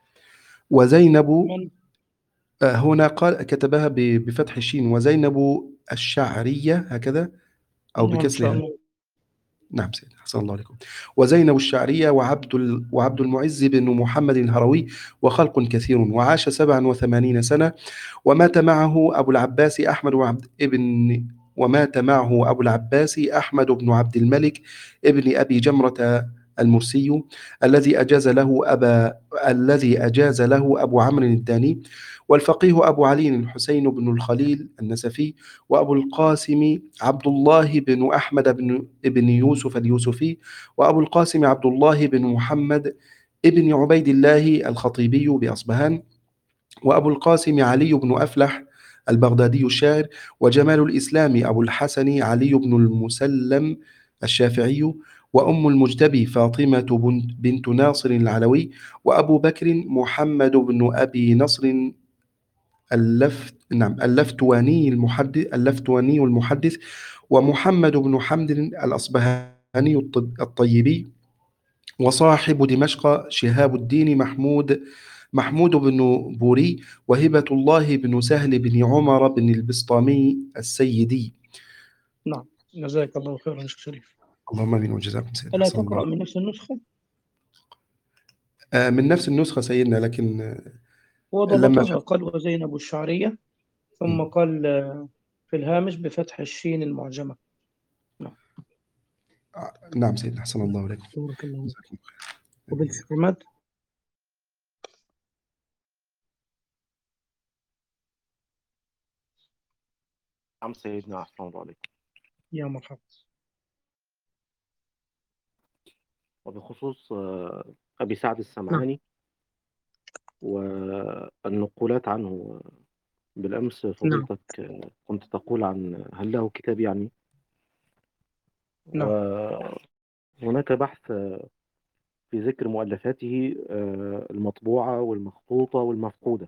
وزينب من آه، هنا قال كتبها ب- بفتح الشين، وزينب الشعرية هكذا أو نعم، إن شاء بكسرها. الله. نعم سيدي، حسن الله عليكم. وزينب الشعرية وعبد ال... وعبد المعز بن محمد الهروي وخلق كثير، وعاش سبعا وثمانين سنة. ومات معه أبو العباس أحمد وعبد ابن ومات معه أبو العباس أحمد بن عبد الملك ابن أبي جمرة المرسي، الذي أجاز له أبا الذي أجاز له أبو عمرو الداني، والفقيه أبو علي الحسين بن الخليل النسفي، وأبو القاسم عبد الله بن أحمد بن ابن يوسف اليوسفي، وأبو القاسم عبد الله بن محمد ابن عبيد الله الخطيبي بأصبهان، وأبو القاسم علي بن أفلح البغدادي الشاعر، وجمال الإسلام أبو الحسن علي بن المسلم الشافعي، وأم المجتبي فاطمة بن- بنت ناصر العلوي، وأبو بكر محمد بن أبي نصر اللفت نعم اللفتواني المحدث اللفتواني المحدث، ومحمد بن حمد الأصبهاني الطب- الطيبي، وصاحب دمشق شهاب الدين محمود محمود بن بوري، وهبة الله بن سهل بن عمر بن البسطامي السيدي. نعم، جزاك الله خيرا يا شيخ شريف. اللهم امين وجزاكم سيدنا ألا حسن الله. تقرأ من نفس النسخة؟ آه، من نفس النسخة سيدنا، لكن آه، لما وضبطها شف... قال وزينب الشعرية، ثم مم. قال آه، في الهامش بفتح الشين المعجمة. نعم. آه، نعم سيدنا، حسن الله عليكم. بارك الله فيك. جزاكم خير. قبل شيخ عماد. نعم سيدنا، أحسن الله عليك. يا مرحبا. وبخصوص آه، أبي سعد نعم. السمعاني والنقولات عنه، بالأمس نعم. فضيلتك آه، كنت تقول عن هل له كتاب يعني، نعم. وهناك بحث في ذكر مؤلفاته آه، المطبوعة والمخطوطة والمفقودة،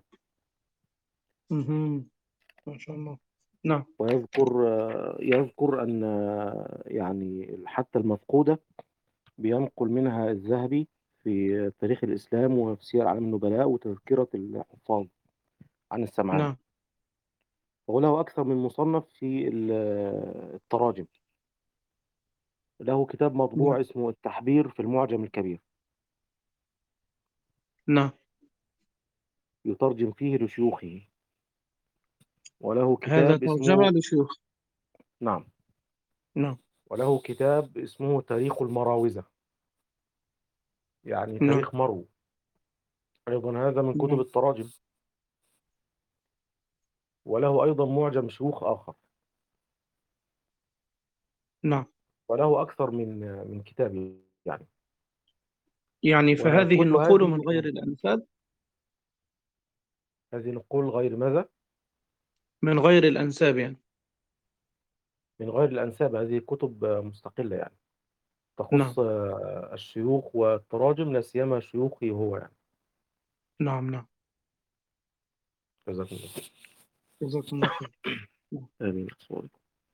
مهم. ما شاء الله. نعم. ويذكر آه، يذكر أن آه، يعني حتى المفقودة بينقل منها الذهبي في تاريخ الإسلام وفي سير أعلام النبلاء وتذكرة الحفاظ عن السمعاني، نعم. وله أكثر من مصنف في ال- التراجم. له كتاب نعم. مطبوع اسمه التحبير في المعجم الكبير، نعم. يترجم فيه لشيوخه. وله هذا كتاب ترجمة اسمه لشيوخ. نعم نعم. وله كتاب اسمه تاريخ المراوزة، يعني نعم. تاريخ مرو، أيضا هذا من كتب نعم. التراجم. وله أيضا معجم شيوخ آخر، نعم. وله أكثر من من كتاب يعني. يعني فهذه وكل النقول من هذه غير الأنساب. هذه نقول غير ماذا؟ من غير الأنساب يعني. من غير الأنساب، هذه كتب مستقلة يعني، نعم. تخص آه، الشيوخ والتراجم، لا سيما شيوخي هو يعني. نعم. نعم. جزاكم الله خير. جزاكم الله خير. نعم. آمين. أصوات.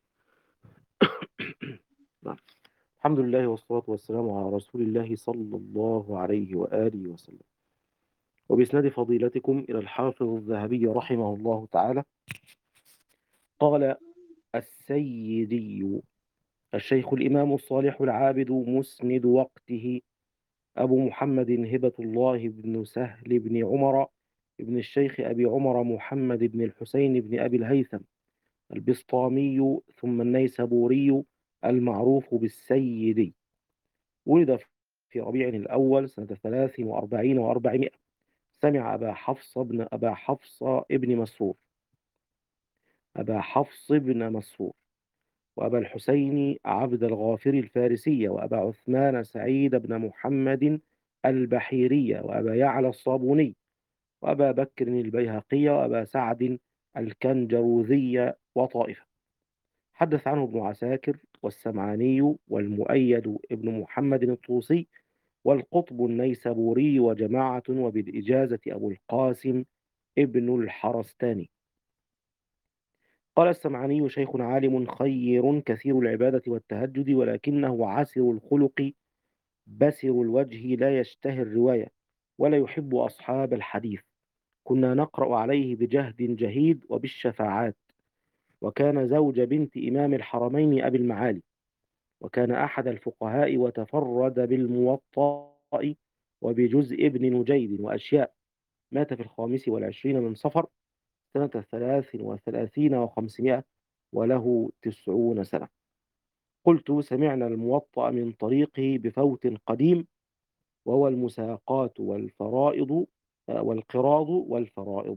نعم. الحمد لله والصلاة والسلام على رسول الله صلى الله عليه وآله وسلم. وبإسناد فضيلتكم إلى الحافظ الذهبي رحمه الله تعالى قال السيدي الشيخ الإمام الصالح العابد مسند وقته أبو محمد هبة الله بن سهل بن عمر بن الشيخ أبي عمر محمد بن الحسين بن أبي الهيثم البسطامي ثم النيسابوري المعروف بالسيدي. ولد في ربيع الأول سنة ثلاث وأربعين وأربعمائة. سمع أبا حفص بن أبا حفص ابن مسرور أبا حفص بن مسرور وأبا الحسين عبد الغافر الفارسي، وأبا عثمان سعيد بن محمد البحيري، وأبا يعلى الصابوني، وأبا بكر البيهقي، وأبا سعد الكنجروذي وطائفة. حدث عنه ابن عساكر والسمعاني والمؤيد ابن محمد الطوسي والقطب النيسابوري وجماعة، وبالإجازة أبو القاسم ابن الحرستاني. قال السمعاني شيخ عالم خير كثير العبادة والتهجد، ولكنه عسر الخلق بسر الوجه لا يشتهي الرواية ولا يحب أصحاب الحديث. كنا نقرأ عليه بجهد جهيد وبالشفاعات، وكان زوج بنت إمام الحرمين أبي المعالي، وكان أحد الفقهاء، وتفرد بالموطأ وبجزء ابن نجيد وأشياء. مات في الخامس والعشرين من صفر سنة ثلاث وثلاثين وخمسمائة وله تسعون سنة. قلت سمعنا الموطأ من طريقه بفوت قديم، وهو المساقات والفرائض والقراض والفرائض.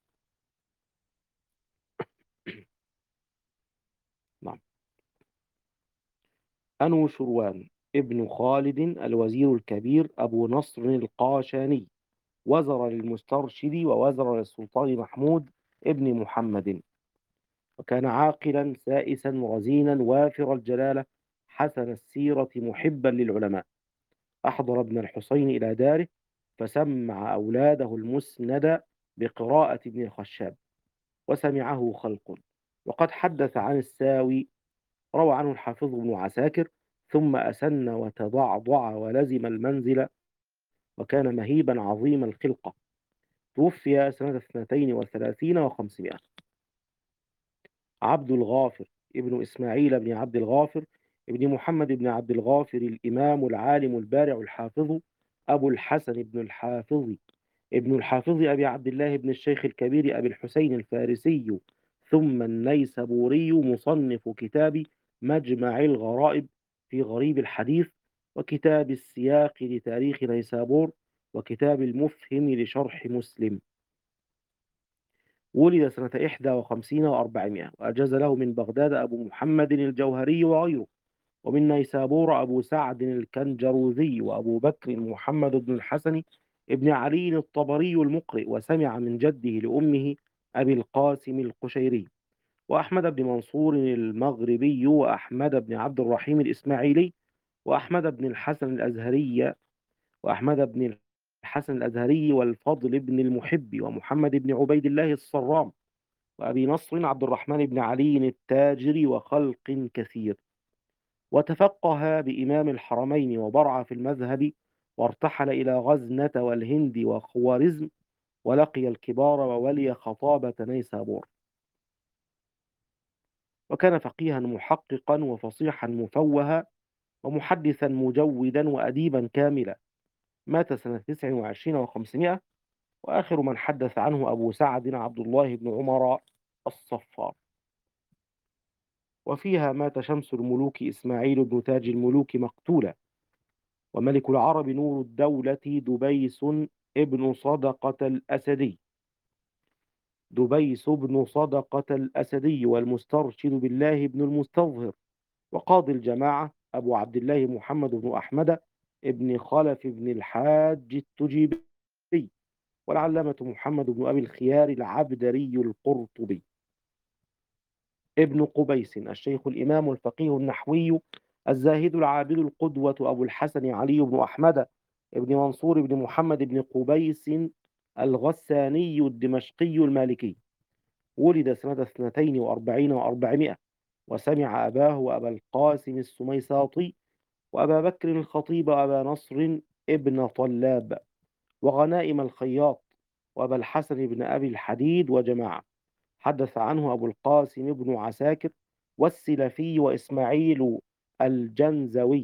نعم. أنو شروان ابن خالد الوزير الكبير أبو نصر القاشاني، وزر للمسترشد ووزر للسلطان محمود ابن محمد، وكان عاقلا سائسا رزينا وافر الجلالة حسن السيرة محبا للعلماء. أحضر ابن الحسين إلى داره فسمع أولاده المسند بقراءة ابن الخشاب وسمعه خلق. وقد حدث عن الساوي، روى عنه الحافظ ابن عساكر: ثم أسن وتضعضع ولزم المنزل وكان مهيبا عظيم الخلقة. توفي سنة اثنتين وثلاثين وخمسمائة. عبد الغافر ابن إسماعيل بن عبد الغافر ابن محمد بن عبد الغافر، الإمام العالم البارع الحافظ أبو الحسن بن الحافظ ابن الحافظ أبي عبد الله بن الشيخ الكبير أبي الحسين الفارسي ثم النيسابوري، مصنف كتاب مجمع الغرائب في غريب الحديث، وكتاب السياق لتاريخ نيسابور، وكتاب المفهم لشرح مسلم. ولد سنة إحدى وخمسين وأربعمائة، وأجاز له من بغداد أبو محمد الجوهري وغيره، ومن نيسابور أبو سعد الكنجروذي، وأبو بكر محمد بن الحسن ابن علي الطبري المقرئ، وسمع من جده لأمه أبي القاسم القشيري، وأحمد بن منصور المغربي، وأحمد بن عبد الرحيم الإسماعيلي، وأحمد بن الحسن الأزهري وأحمد بن الحسن الأزهري والفضل بن المحب، ومحمد بن عبيد الله الصرام، وأبي نصر عبد الرحمن بن علي التاجر، وخلق كثير. وتفقه بإمام الحرمين وبرع في المذهب، وارتحل إلى غزنة والهند وخوارزم، ولقي الكبار وولي خطابة نيسابور. وكان فقيها محققا وفصيحا مفوها ومحدثا مجودا وأديبا كاملا. مات سنة تسع وعشرين وخمسمائة، وآخر من حدث عنه أبو سعد عبد الله بن عمر الصفار. وفيها مات شمس الملوك إسماعيل بن تاج الملوك مقتولا، وملك العرب نور الدولة دبيس ابن صدقة الأسدي دبيس بن صدقة الأسدي والمسترشد بالله بن المستظهر، وقاضي الجماعة أبو عبد الله محمد بن أحمد ابن خلف بن الحاج التجيبي، والعلامة محمد بن أبي الخيار العبدري القرطبي. ابن قبيس الشيخ الإمام الفقيه النحوي الزاهد العابد القدوة أبو الحسن علي بن أحمد ابن منصور بن محمد بن قبيس الغساني الدمشقي المالكي. ولد سنة اثنتين وأربعين وأربعمائة، وسمع أباه وأبا القاسم السميساطي وأبا بكر الخطيب وأبا نصر ابن طلاب وغنائم الخياط وأبا الحسن بن أبي الحديد وجماعة. حدث عنه أبو القاسم بن عساكر والسلفي وإسماعيل الجنزوي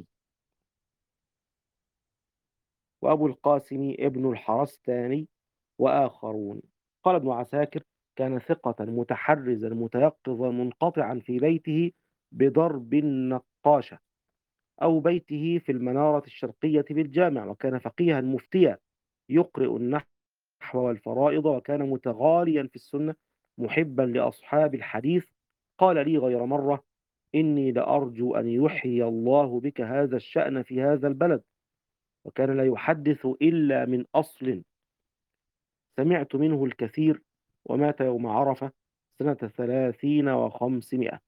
وأبو القاسم ابن الحرستاني وآخرون. قال ابن عساكر: كان ثقة متحرزا متيقظا منقطعا في بيته بضرب النقاشة أو بيته في المنارة الشرقية بالجامع، وكان فقيها مفتيا يقرئ النحو والفرائض، وكان متغاليا في السنة محبا لأصحاب الحديث. قال لي غير مرة: إني لأرجو أن يحيي الله بك هذا الشأن في هذا البلد. وكان لا يحدث إلا من أصل. سمعت منه الكثير، ومات يوم عرفة سنة ثلاثين وخمسمائة.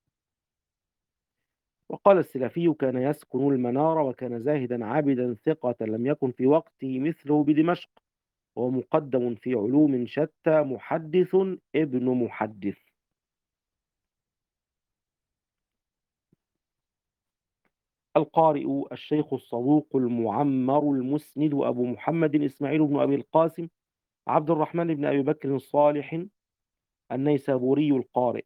وقال السلفي: كان يسكن المنار، وكان زاهدا عابدا ثقة لم يكن في وقته مثله بدمشق، وهو مقدم في علوم شتى، محدث ابن محدث. القارئ الشيخ الصدوق المعمر المسند أبو محمد إسماعيل بن أبي القاسم عبد الرحمن بن أبي بكر الصالح النيسابوري القارئ.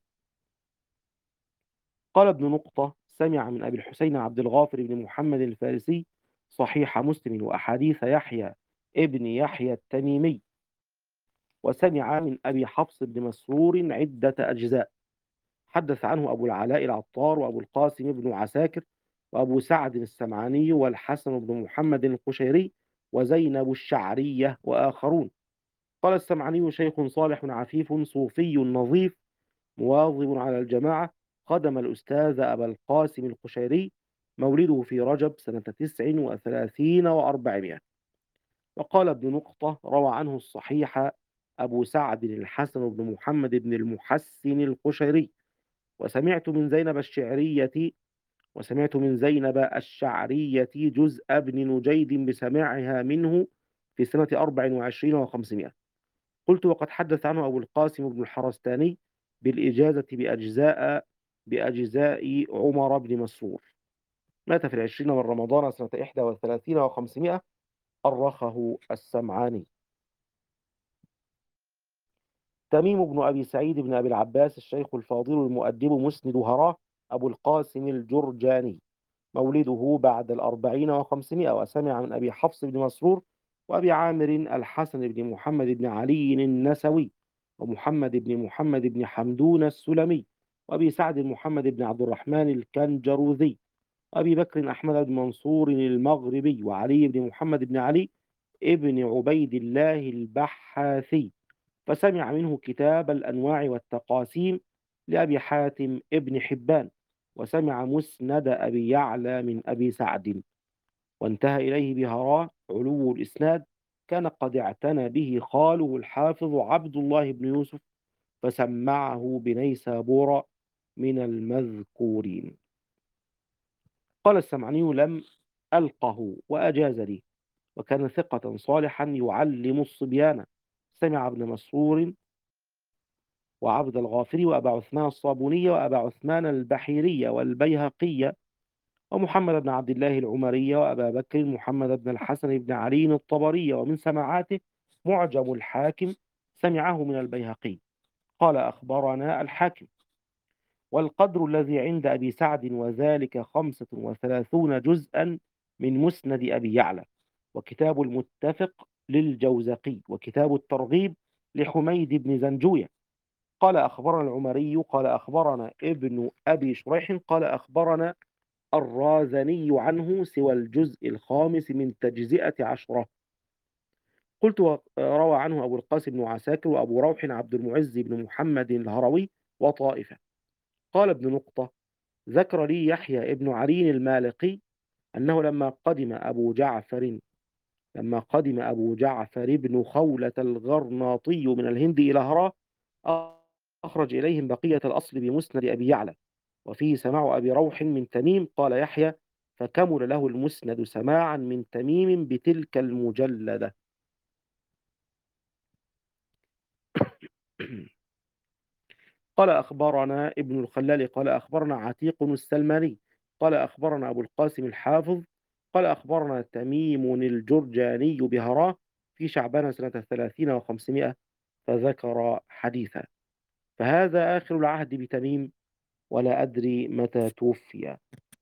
قال ابن نقطة: سمع من أبي الحسين عبد الغافر بن محمد الفارسي صحيح مسلم وأحاديث يحيى ابن يحيى التميمي، وسمع من أبي حفص بن مسرور عدة أجزاء. حدث عنه أبو العلاء العطار وأبو القاسم بن عساكر وأبو سعد السمعاني والحسن بن محمد القشيري وزينب الشعرية وآخرون. قال السمعاني: شيخ صالح عفيف صوفي نظيف مواظب على الجماعة، خدم الأستاذ أبا القاسم القشيري، مولده في رجب سنة تسع وثلاثين وأربعمائة. وقال ابن نقطة: روى عنه الصحيح أبو سعد الحسن بن محمد بن المحسن القشيري. وسمعت من زينب الشعرية وسمعت من زينب الشعرية جزء ابن نجيد بسماعها منه في سنة أربع وعشرين وخمسمائة. قلت وقد حدث عنه أبو القاسم بن الحرستاني بالإجازة بأجزاء بأجزاء عمر بن مسرور. مات في العشرين من رمضان سنة إحدى وثلاثين وخمسمائة. أرخه السمعاني. تميم بن أبي سعيد بن أبي العباس الشيخ الفاضل المؤدب مسند هراه أبو القاسم الجرجاني، مولده بعد الأربعين وخمسمائة، وسمع من أبي حفص بن مسرور وأبي عامر الحسن بن محمد بن علي النسوي، ومحمد بن محمد بن حمدون السلمي، وأبي سعد محمد بن عبد الرحمن الكنجروذي، وأبي بكر أحمد بن منصور المغربي، وعلي بن محمد بن علي ابن عبيد الله البحاثي، فسمع منه كتاب الأنواع والتقاسيم لأبي حاتم ابن حبان، وسمع مسند أبي يعلى من أبي سعد، وانتهى إليه بهراء علو الإسناد. كان قد اعتنى به خاله الحافظ عبد الله بن يوسف فسمعه بنيسابور من المذكورين. قال السمعني لم ألقه وأجاز لي، وكان ثقة صالحا يعلم الصبيان. سمع ابن مسرور وعبد الغافري وأبا عثمان الصابوني وأبا عثمان البحيري والبيهقي ومحمد بن عبد الله العمري وأبا بكر محمد بن الحسن بن علي الطبري. ومن سماعاته معجم الحاكم سمعه من البيهقي. قال أخبرنا الحاكم. والقدر الذي عند أبي سعد وذلك خمسة وثلاثون جزءا من مسند أبي يعلى، وكتاب المتفق للجوزقي، وكتاب الترغيب لحميد بن زنجوية. قال أخبرنا العمري قال أخبرنا ابن أبي شريح قال أخبرنا الرازني عنه سوى الجزء الخامس من تجزئة عشرة. قلت روى عنه أبو القاسم بن عساكر وأبو روح عبد المعز بن محمد الهروي وطائفة. قال ابن نقطة ذكر لي يحيى ابن علي المالقي أنه لما قدم أبو جعفر لما قدم أبو جعفر بن خولة الغرناطي من الهند إلى هراء أخرج إليهم بقية الأصل بمسند أبي يعلى، وفيه سماع أبي روح من تميم. قال يحيى فكمل له المسند سماعا من تميم بتلك المجلدة. قال أخبرنا ابن الخلال قال أخبرنا عتيق السلماني قال أخبرنا أبو القاسم الحافظ قال أخبرنا تميم الجرجاني بهراء في شعبان سنة ثلاثين وخمسمائة، فذكر حديثا. فهذا آخر العهد بتميم، ولا أدري متى توفي.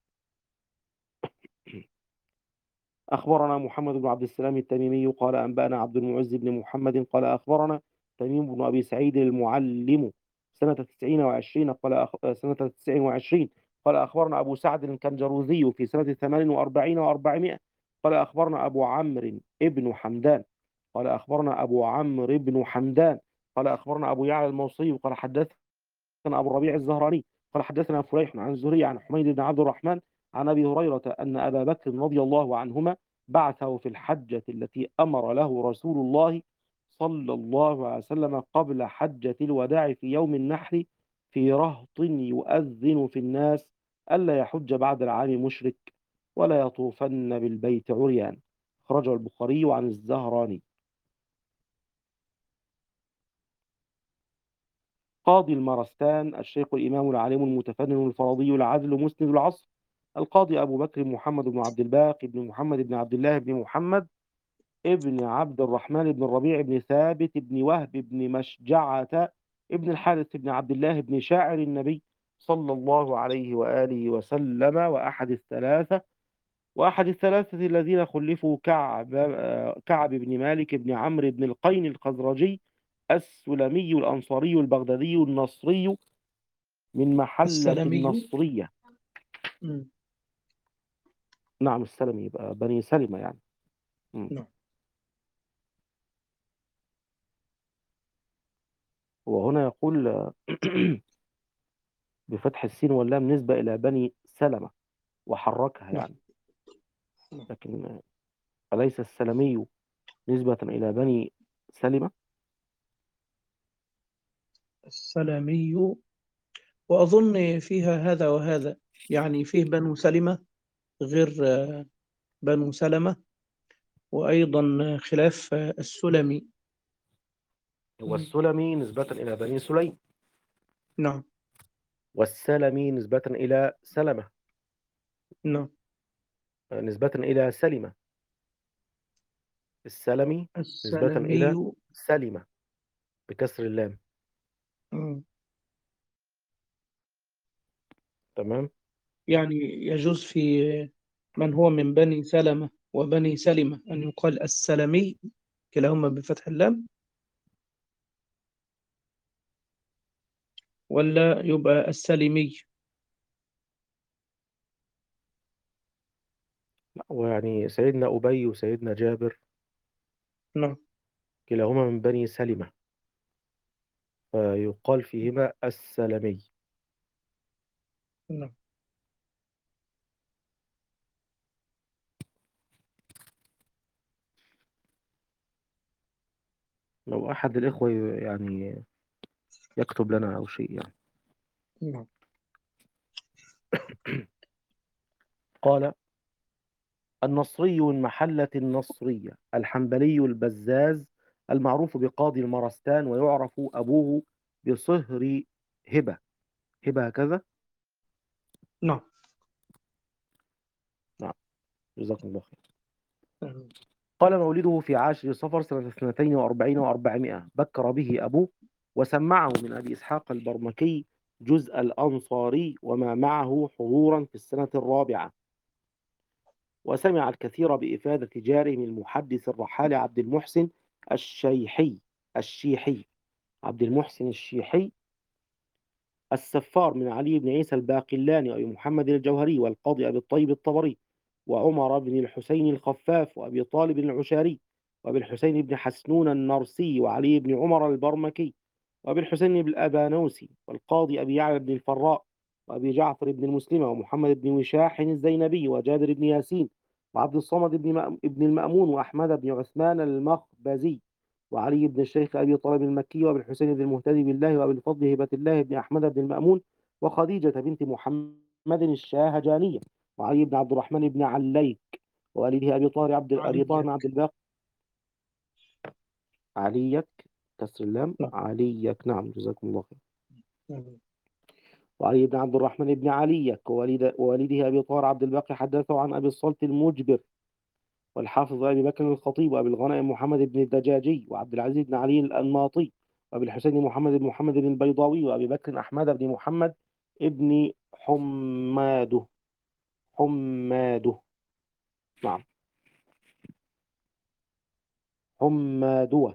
أخبرنا محمد بن عبد السلام التميمي قال أنبأنا عبد المعز بن محمد قال أخبرنا تميم بن أبي سعيد المعلم سنة تسعين وعشرين قال أخ... سنة تسعين وعشرين قال أخبرنا أبو سعد الكنجروذي في سنة ثمان وأربعين وأربعمائة قال أخبرنا أبو عمرو ابن حمدان قال أخبرنا أبو عمرو بن حمدان قال أخبرنا أبو يعلى الموصلي قال حدثنا أبو الربيع الزهراني قال حدثنا فليح عن الزهري عن حميد بن عبد الرحمن عن أبي هريرة أن أبا بكر رضي الله عنهما بعثه في الحجة التي أمر له رسول الله صلى الله عليه وسلم قبل حجة الوداع في يوم النحر في رهط يؤذن في الناس ألا يحج بعد العام مشرك ولا يطوفن بالبيت عريان. أخرجه البخاري عن الزهراني. قاضي المرستان الشيخ الإمام العالم المتفنن الفرضي العدل مسند العصر القاضي أبو بكر محمد بن عبد الباقي بن محمد بن عبد الله بن محمد ابن عبد الرحمن بن الربيع بن ثابت بن وهب بن مشجعة ابن الحارث بن عبد الله بن شاعر النبي صلى الله عليه وآله وسلم، وأحد الثلاثة وأحد الثلاثة الذين خلفوا كعب كعب بن مالك بن عمرو بن القين الخزرجي السلمي الأنصاري البغدادي النصري من محلة السلمي. النصرية. مم. نعم السلمي يبقى بني سلمة يعني. مم. نعم. وهنا يقول بفتح السين واللام نسبة إلى بني سلمة وحركها نعم. يعني، نعم. لكن أليس السلمي نسبة إلى بني سلمة؟ السلمي، وأظن فيها هذا وهذا، يعني فيه بنو سلمة غير آه، بنو سلمة، وأيضا خلاف آه، السلمي. هو السلمي نسبة إلى بني سليم، نعم. والسلمي نسبة إلى سلمة، نعم. نسبة إلى سلمة. السلمي نسبة السلمي. إلى سلمة بكسر اللام. مم. تمام. يعني يجوز في من هو من بني سلمة وبني سلمة أن يقال السلمي كلاهما بفتح اللام، ولا يبقى السلمي؟ لا، ويعني سيدنا أبي وسيدنا جابر نعم. كلاهما من بني سلمة، فيقال فيهما السلمي. نعم. لو أحد الإخوة يعني يكتب لنا أو شيء يعني. نعم. قال: النصري من محلة النصرية، الحنبلي البزاز، المعروف بقاضي المرستان، ويعرف أبوه بصهر هبة. هبة هكذا. نعم. نعم، جزاكم الله خير. نعم. قال: مولده في عاشر صفر سنة اثنتين وأربعين وأربعمائة، بكر به أبوه، وسمعه من أبي إسحاق البرمكي جزء الأنصاري وما معه حضورا في السنة الرابعة، وسمع الكثير بإفادة جارهم المحدث الرحال عبد المحسن الشيحي الشيحي عبد المحسن الشيحي السفار من علي بن عيسى الباقلاني وأبي محمد الجوهري والقاضي أبي الطيب الطبري وعمر بن الحسين الخفاف وأبي طالب العشاري وأبي الحسين بن حسنون النرسي وعلي بن عمر البرمكي وأبي الحسين بن الأبانوسي والقاضي أبي يعلى بن الفراء وأبي جعفر بن المسلمة ومحمد بن وشاح الزينبي وجابر بن ياسين وعبد الصمد بن مأ- بن المأمون وأحمد بن عثمان المخبزي وعلي بن الشيخ أبي طالب المكي وأبي الحسين بن المهتدي بالله وأبي الفضل هبة الله بن أحمد بن المأمون وخديجة بنت محمد الشاهجانية وعلي بن عبد الرحمن بن عليك ووالده أبي طاهر عبد أبي طاهر بن عليك. عبد الباقي. عليك كسر اللام. نعم. عليك، نعم، جزاكم الله خير. نعم. وعلي بن عبد الرحمن بن عليك ووالد ووالده أبي طاهر عبد الباقي حدثه عن أبي الصلت المجبر والحافظ أبي بكر الخطيب وأبي الغنائم محمد بن الدجاجي وعبد العزيز بن علي الأنماطي وأبي الحسين محمد بن محمد بن البيضاوي وأبي بكر أحمد بن محمد ابن حماده حماده نعم، حمادوه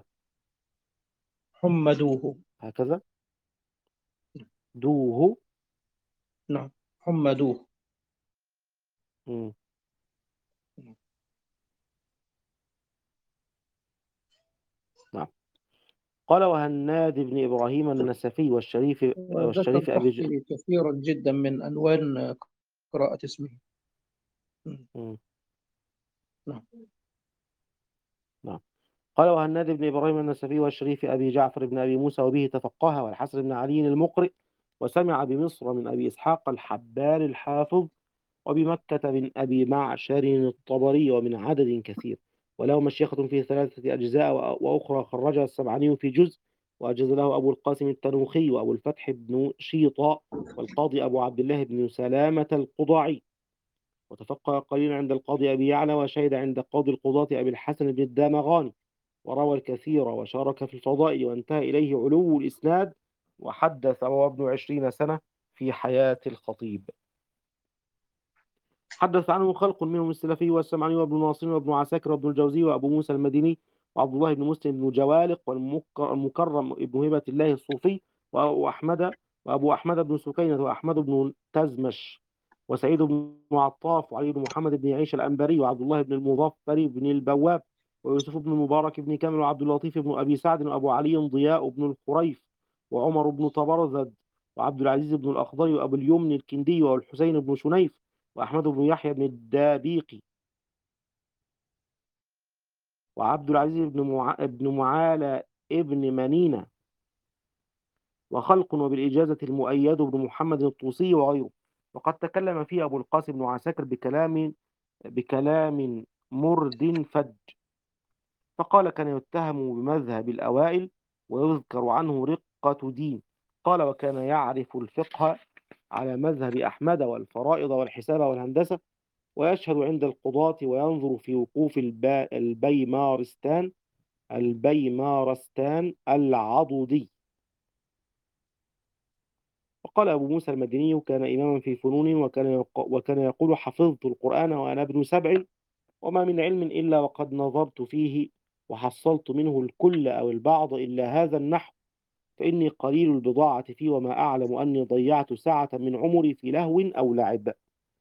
حمدوه. هكذا. دوه. نعم. حمدوه. مم. نعم. قال: وهناد بن إبراهيم النسفي والشريف وذكر والشريف أبي ج... تحتي كثيرا جدا من ألوان قراءة اسمه. مم. مم. نعم. نعم. قال: وهناد بن إبراهيم النسفي والشريف أبي جعفر بن أبي موسى وبه تفقه، والحسن بن علي المقرئ، وسمع بمصر من أبي إسحاق الحبال الحافظ، وبمكة من أبي معشر الطبري، ومن عدد كثير، وله مشيخة في ثلاثة أجزاء، وأ- وأخرى خرجها السبعاني في جزء، وأجز له أبو القاسم التنوخي وأبو الفتح بن شيطاء والقاضي أبو عبد الله بن سلامة القضاعي، وتفقه قليلا عند القاضي أبي يعلى، وشهد عند قاضي القضاة أبي الحسن بن الدامغاني، وروى الكثير وشارك في الفضائل، وانتهى إليه علو الإسناد، وحدث وهو ابن عشرين سنة في حياة الخطيب. حدث عنه خلق منهم السلفي والسمعاني وابن ناصر وابن عساكر وابن الجوزي وأبو موسى المديني وعبد الله بن مسلم بن جوالق والمكرم ابن هبة الله الصوفي وأحمد وأبو أحمد بن سكينة وأحمد بن تزمش وسعيد بن عطاف وعلي بن محمد بن عيش الأنبري وعبد الله بن المظفر بن البواب ويوسف بن المبارك بن كامل وعبد اللطيف بن أبي سعد وأبو علي ضياء بن الخريف وعمر بن طبرزد وعبد العزيز بن الأخضر وأبو اليمن الكندي والحسين بن شنيف وأحمد بن يحيى بن الدابيقي وعبد العزيز بن مع... بن معالى ابن منينة وخلق، وبالإجازة المؤيد بن محمد الطوسي وغيره. وقد تكلم فيه أبو القاسم بن عساكر بكلام بكلام مرد فج، فقال كان يتهم بمذهب الأوائل ويذكر عنه رقة دين. قال وكان يعرف الفقه على مذهب أحمد والفرائض والحساب والهندسة، ويشهد عند القضاة وينظر في وقوف الب- البيمارستان البيمارستان العضدي. وقال أبو موسى المدني كان إماما في فنون، وكان يق- وكان يقول حفظت القرآن وأنا ابن سبع، وما من علم إلا وقد نظرت فيه وحصلت منه الكل أو البعض إلا هذا النحو، فإني قليل البضاعة فيه، وما أعلم أني ضيعت ساعة من عمري في لهو أو لعب.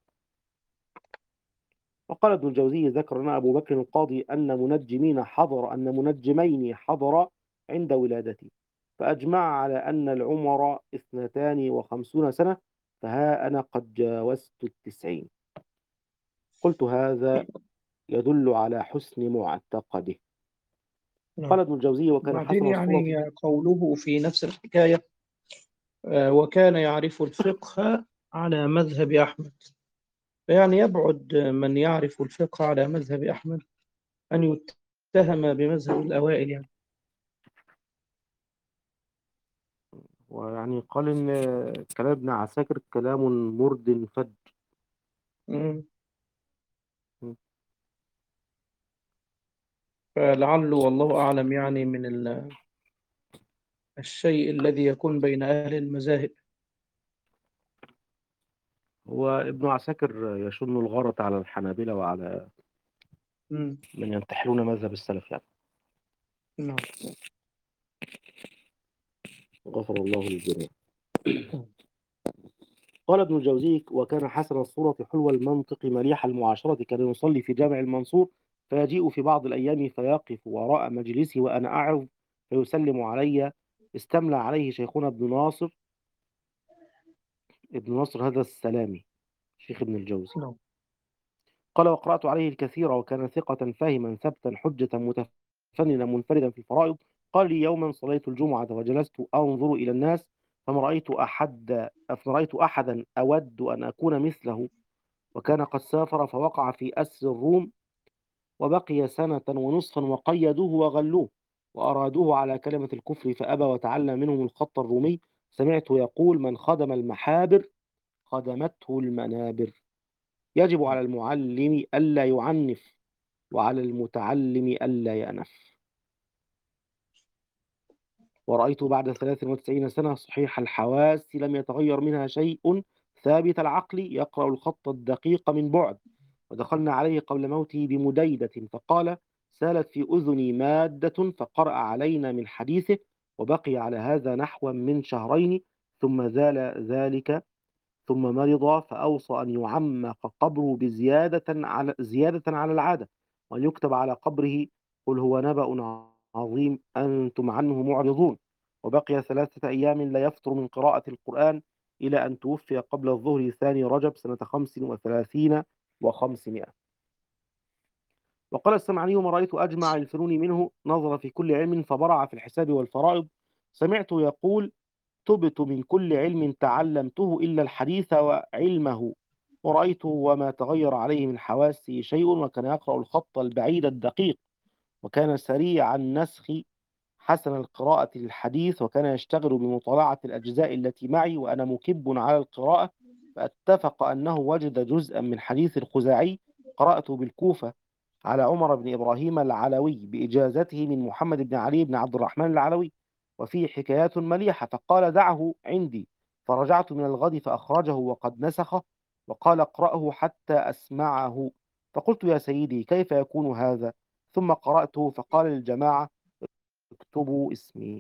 وقال ابن الجوزي ذكر لنا أبو بكر القاضي أن منجمين حضر أن منجمين حضر عند ولادتي، فأجمع على أن العمر اثنتان وخمسون سنة، فها أنا قد جاوزت التسعين. قلت هذا يدل على حسن معتقده. نعم. قال ابن الجوزي وكان وبعدين حسن الصورة. يعني قوله في نفس الحكاية آه، وكان يعرف الفقه على مذهب أحمد، فيعني يبعد من يعرف الفقه على مذهب أحمد أن يتهم بمذهب الأوائل يعني. ويعني قال إن كلام ابن عساكر كلام مرد فج. مم. فلعله والله أعلم يعني من ال- الشيء الذي يكون بين أهل المذاهب. وابن عساكر يشن الغارة على الحنابلة وعلى مم. من ينتحلون مذهب السلف يعني. نعم. غفر الله للجميع. قال ابن الجوزي وكان حسن الصورة حلو المنطق مليح المعاشرة، كان يصلي في جامع المنصور، فيجيء في بعض الأيام فيقف وراء مجلسي وأنا أعظ فيسلم علي. استملى عليه شيخنا ابن ناصر ابن ناصر هذا السلامي شيخ ابن الجوزي. نعم. قال وقرأت عليه الكثير، وكان ثقة فاهما ثبتا حجة متفننا منفردا في الفرائض. قال لي يوما صليت الجمعة وجلست أنظر إلى الناس، فما رأيت أحد فما رأيت أحدا أود أن أكون مثله، وكان قد سافر فوقع في أسر الروم، وبقي سنة ونصفا وقيدوه وغلوه وأرادوه على كلمة الكفر فأبى وتعلم منهم الخط الرومي. سمعت يقول من خدم المحابر خدمته المنابر. يجب على المعلم ألا يعنف، وعلى المتعلم ألا يأنف. ورأيت بعد ثلاث وتسعين سنة صحيح الحواس لم يتغير منها شيء، ثابت العقل يقرأ الخط الدقيق من بعد. ودخلنا عليه قبل موته بمديدة، فقال سالت في أذني مادة، فقرأ علينا من حديثه، وبقي على هذا نحو من شهرين، ثم زال ذلك، ثم مرض، فأوصى أن يعمق قبره بزيادة على زيادة على العادة، وأن يكتب على قبره قل هو نبأ عظيم أنتم عنه معرضون. وبقي ثلاثة أيام لا يفتر من قراءة القرآن إلى أن توفي قبل الظهر ثاني رجب سنة خمس وثلاثين وخمسمائة. وقال السمعاني وما رأيت أجمع الفنون منه، نظر في كل علم فبرع في الحساب والفرائض. سمعت يقول تبت من كل علم تعلمته إلا الحديث وعلمه، ورأيته وما تغير عليه من حواسه شيء، وكان يقرأ الخط البعيد الدقيق، وكان سريع النسخ حسن القراءة للحديث، وكان يشتغل بمطالعة الأجزاء التي معي وأنا مكب على القراءة، فاتفق أنه وجد جزءا من حديث الخزاعي قرأته بالكوفة على عمر بن إبراهيم العلوي بإجازته من محمد بن علي بن عبد الرحمن العلوي، وفيه حكايات مليحة، فقال دعه عندي. فرجعت من الغد فأخرجه وقد نسخه، وقال اقرأه حتى أسمعه. فقلت يا سيدي كيف يكون هذا؟ ثم قرأته، فقال للجماعة اكتبوا اسمي.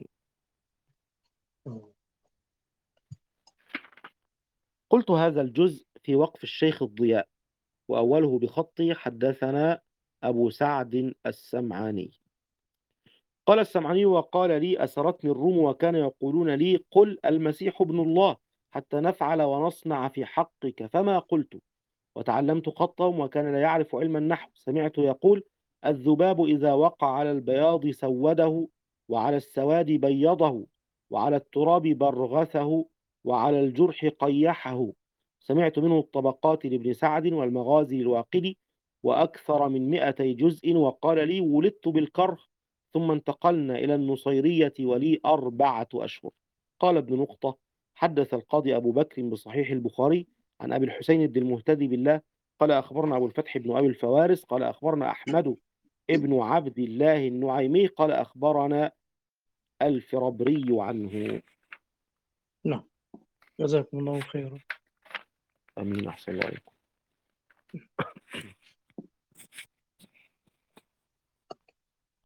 قلت هذا الجزء في وقف الشيخ الضياء، وأوله بخطي حدثنا أبو سعد السمعاني. قال السمعاني وقال لي أسرتني الروم، وكان يقولون لي قل المسيح ابن الله حتى نفعل ونصنع في حقك، فما قلت. وتعلمت خطهم، وكان لا يعرف علم النحو. سمعت يقول الذباب إذا وقع على البياض سوده، وعلى السواد بيضه، وعلى التراب برغثه، وعلى الجرح قيحه، سمعت منه الطبقات لابن سعد والمغازي للواقدي وأكثر من مئتي جزء، وقال لي: ولدت بالكرخ ثم انتقلنا إلى النصيرية ولي أربعة أشهر. قال ابن نقطة: حدث القاضي أبو بكر بصحيح البخاري عن أبي الحسين بن المهتدي بالله قال أخبرنا أبو الفتح بن أبي الفوارس قال أخبرنا أحمد ابن عبد الله النعيمي قال أخبرنا الفربري عنه. نعم، جزاكم الله خيرا. أمين، أحسن الله عليكم.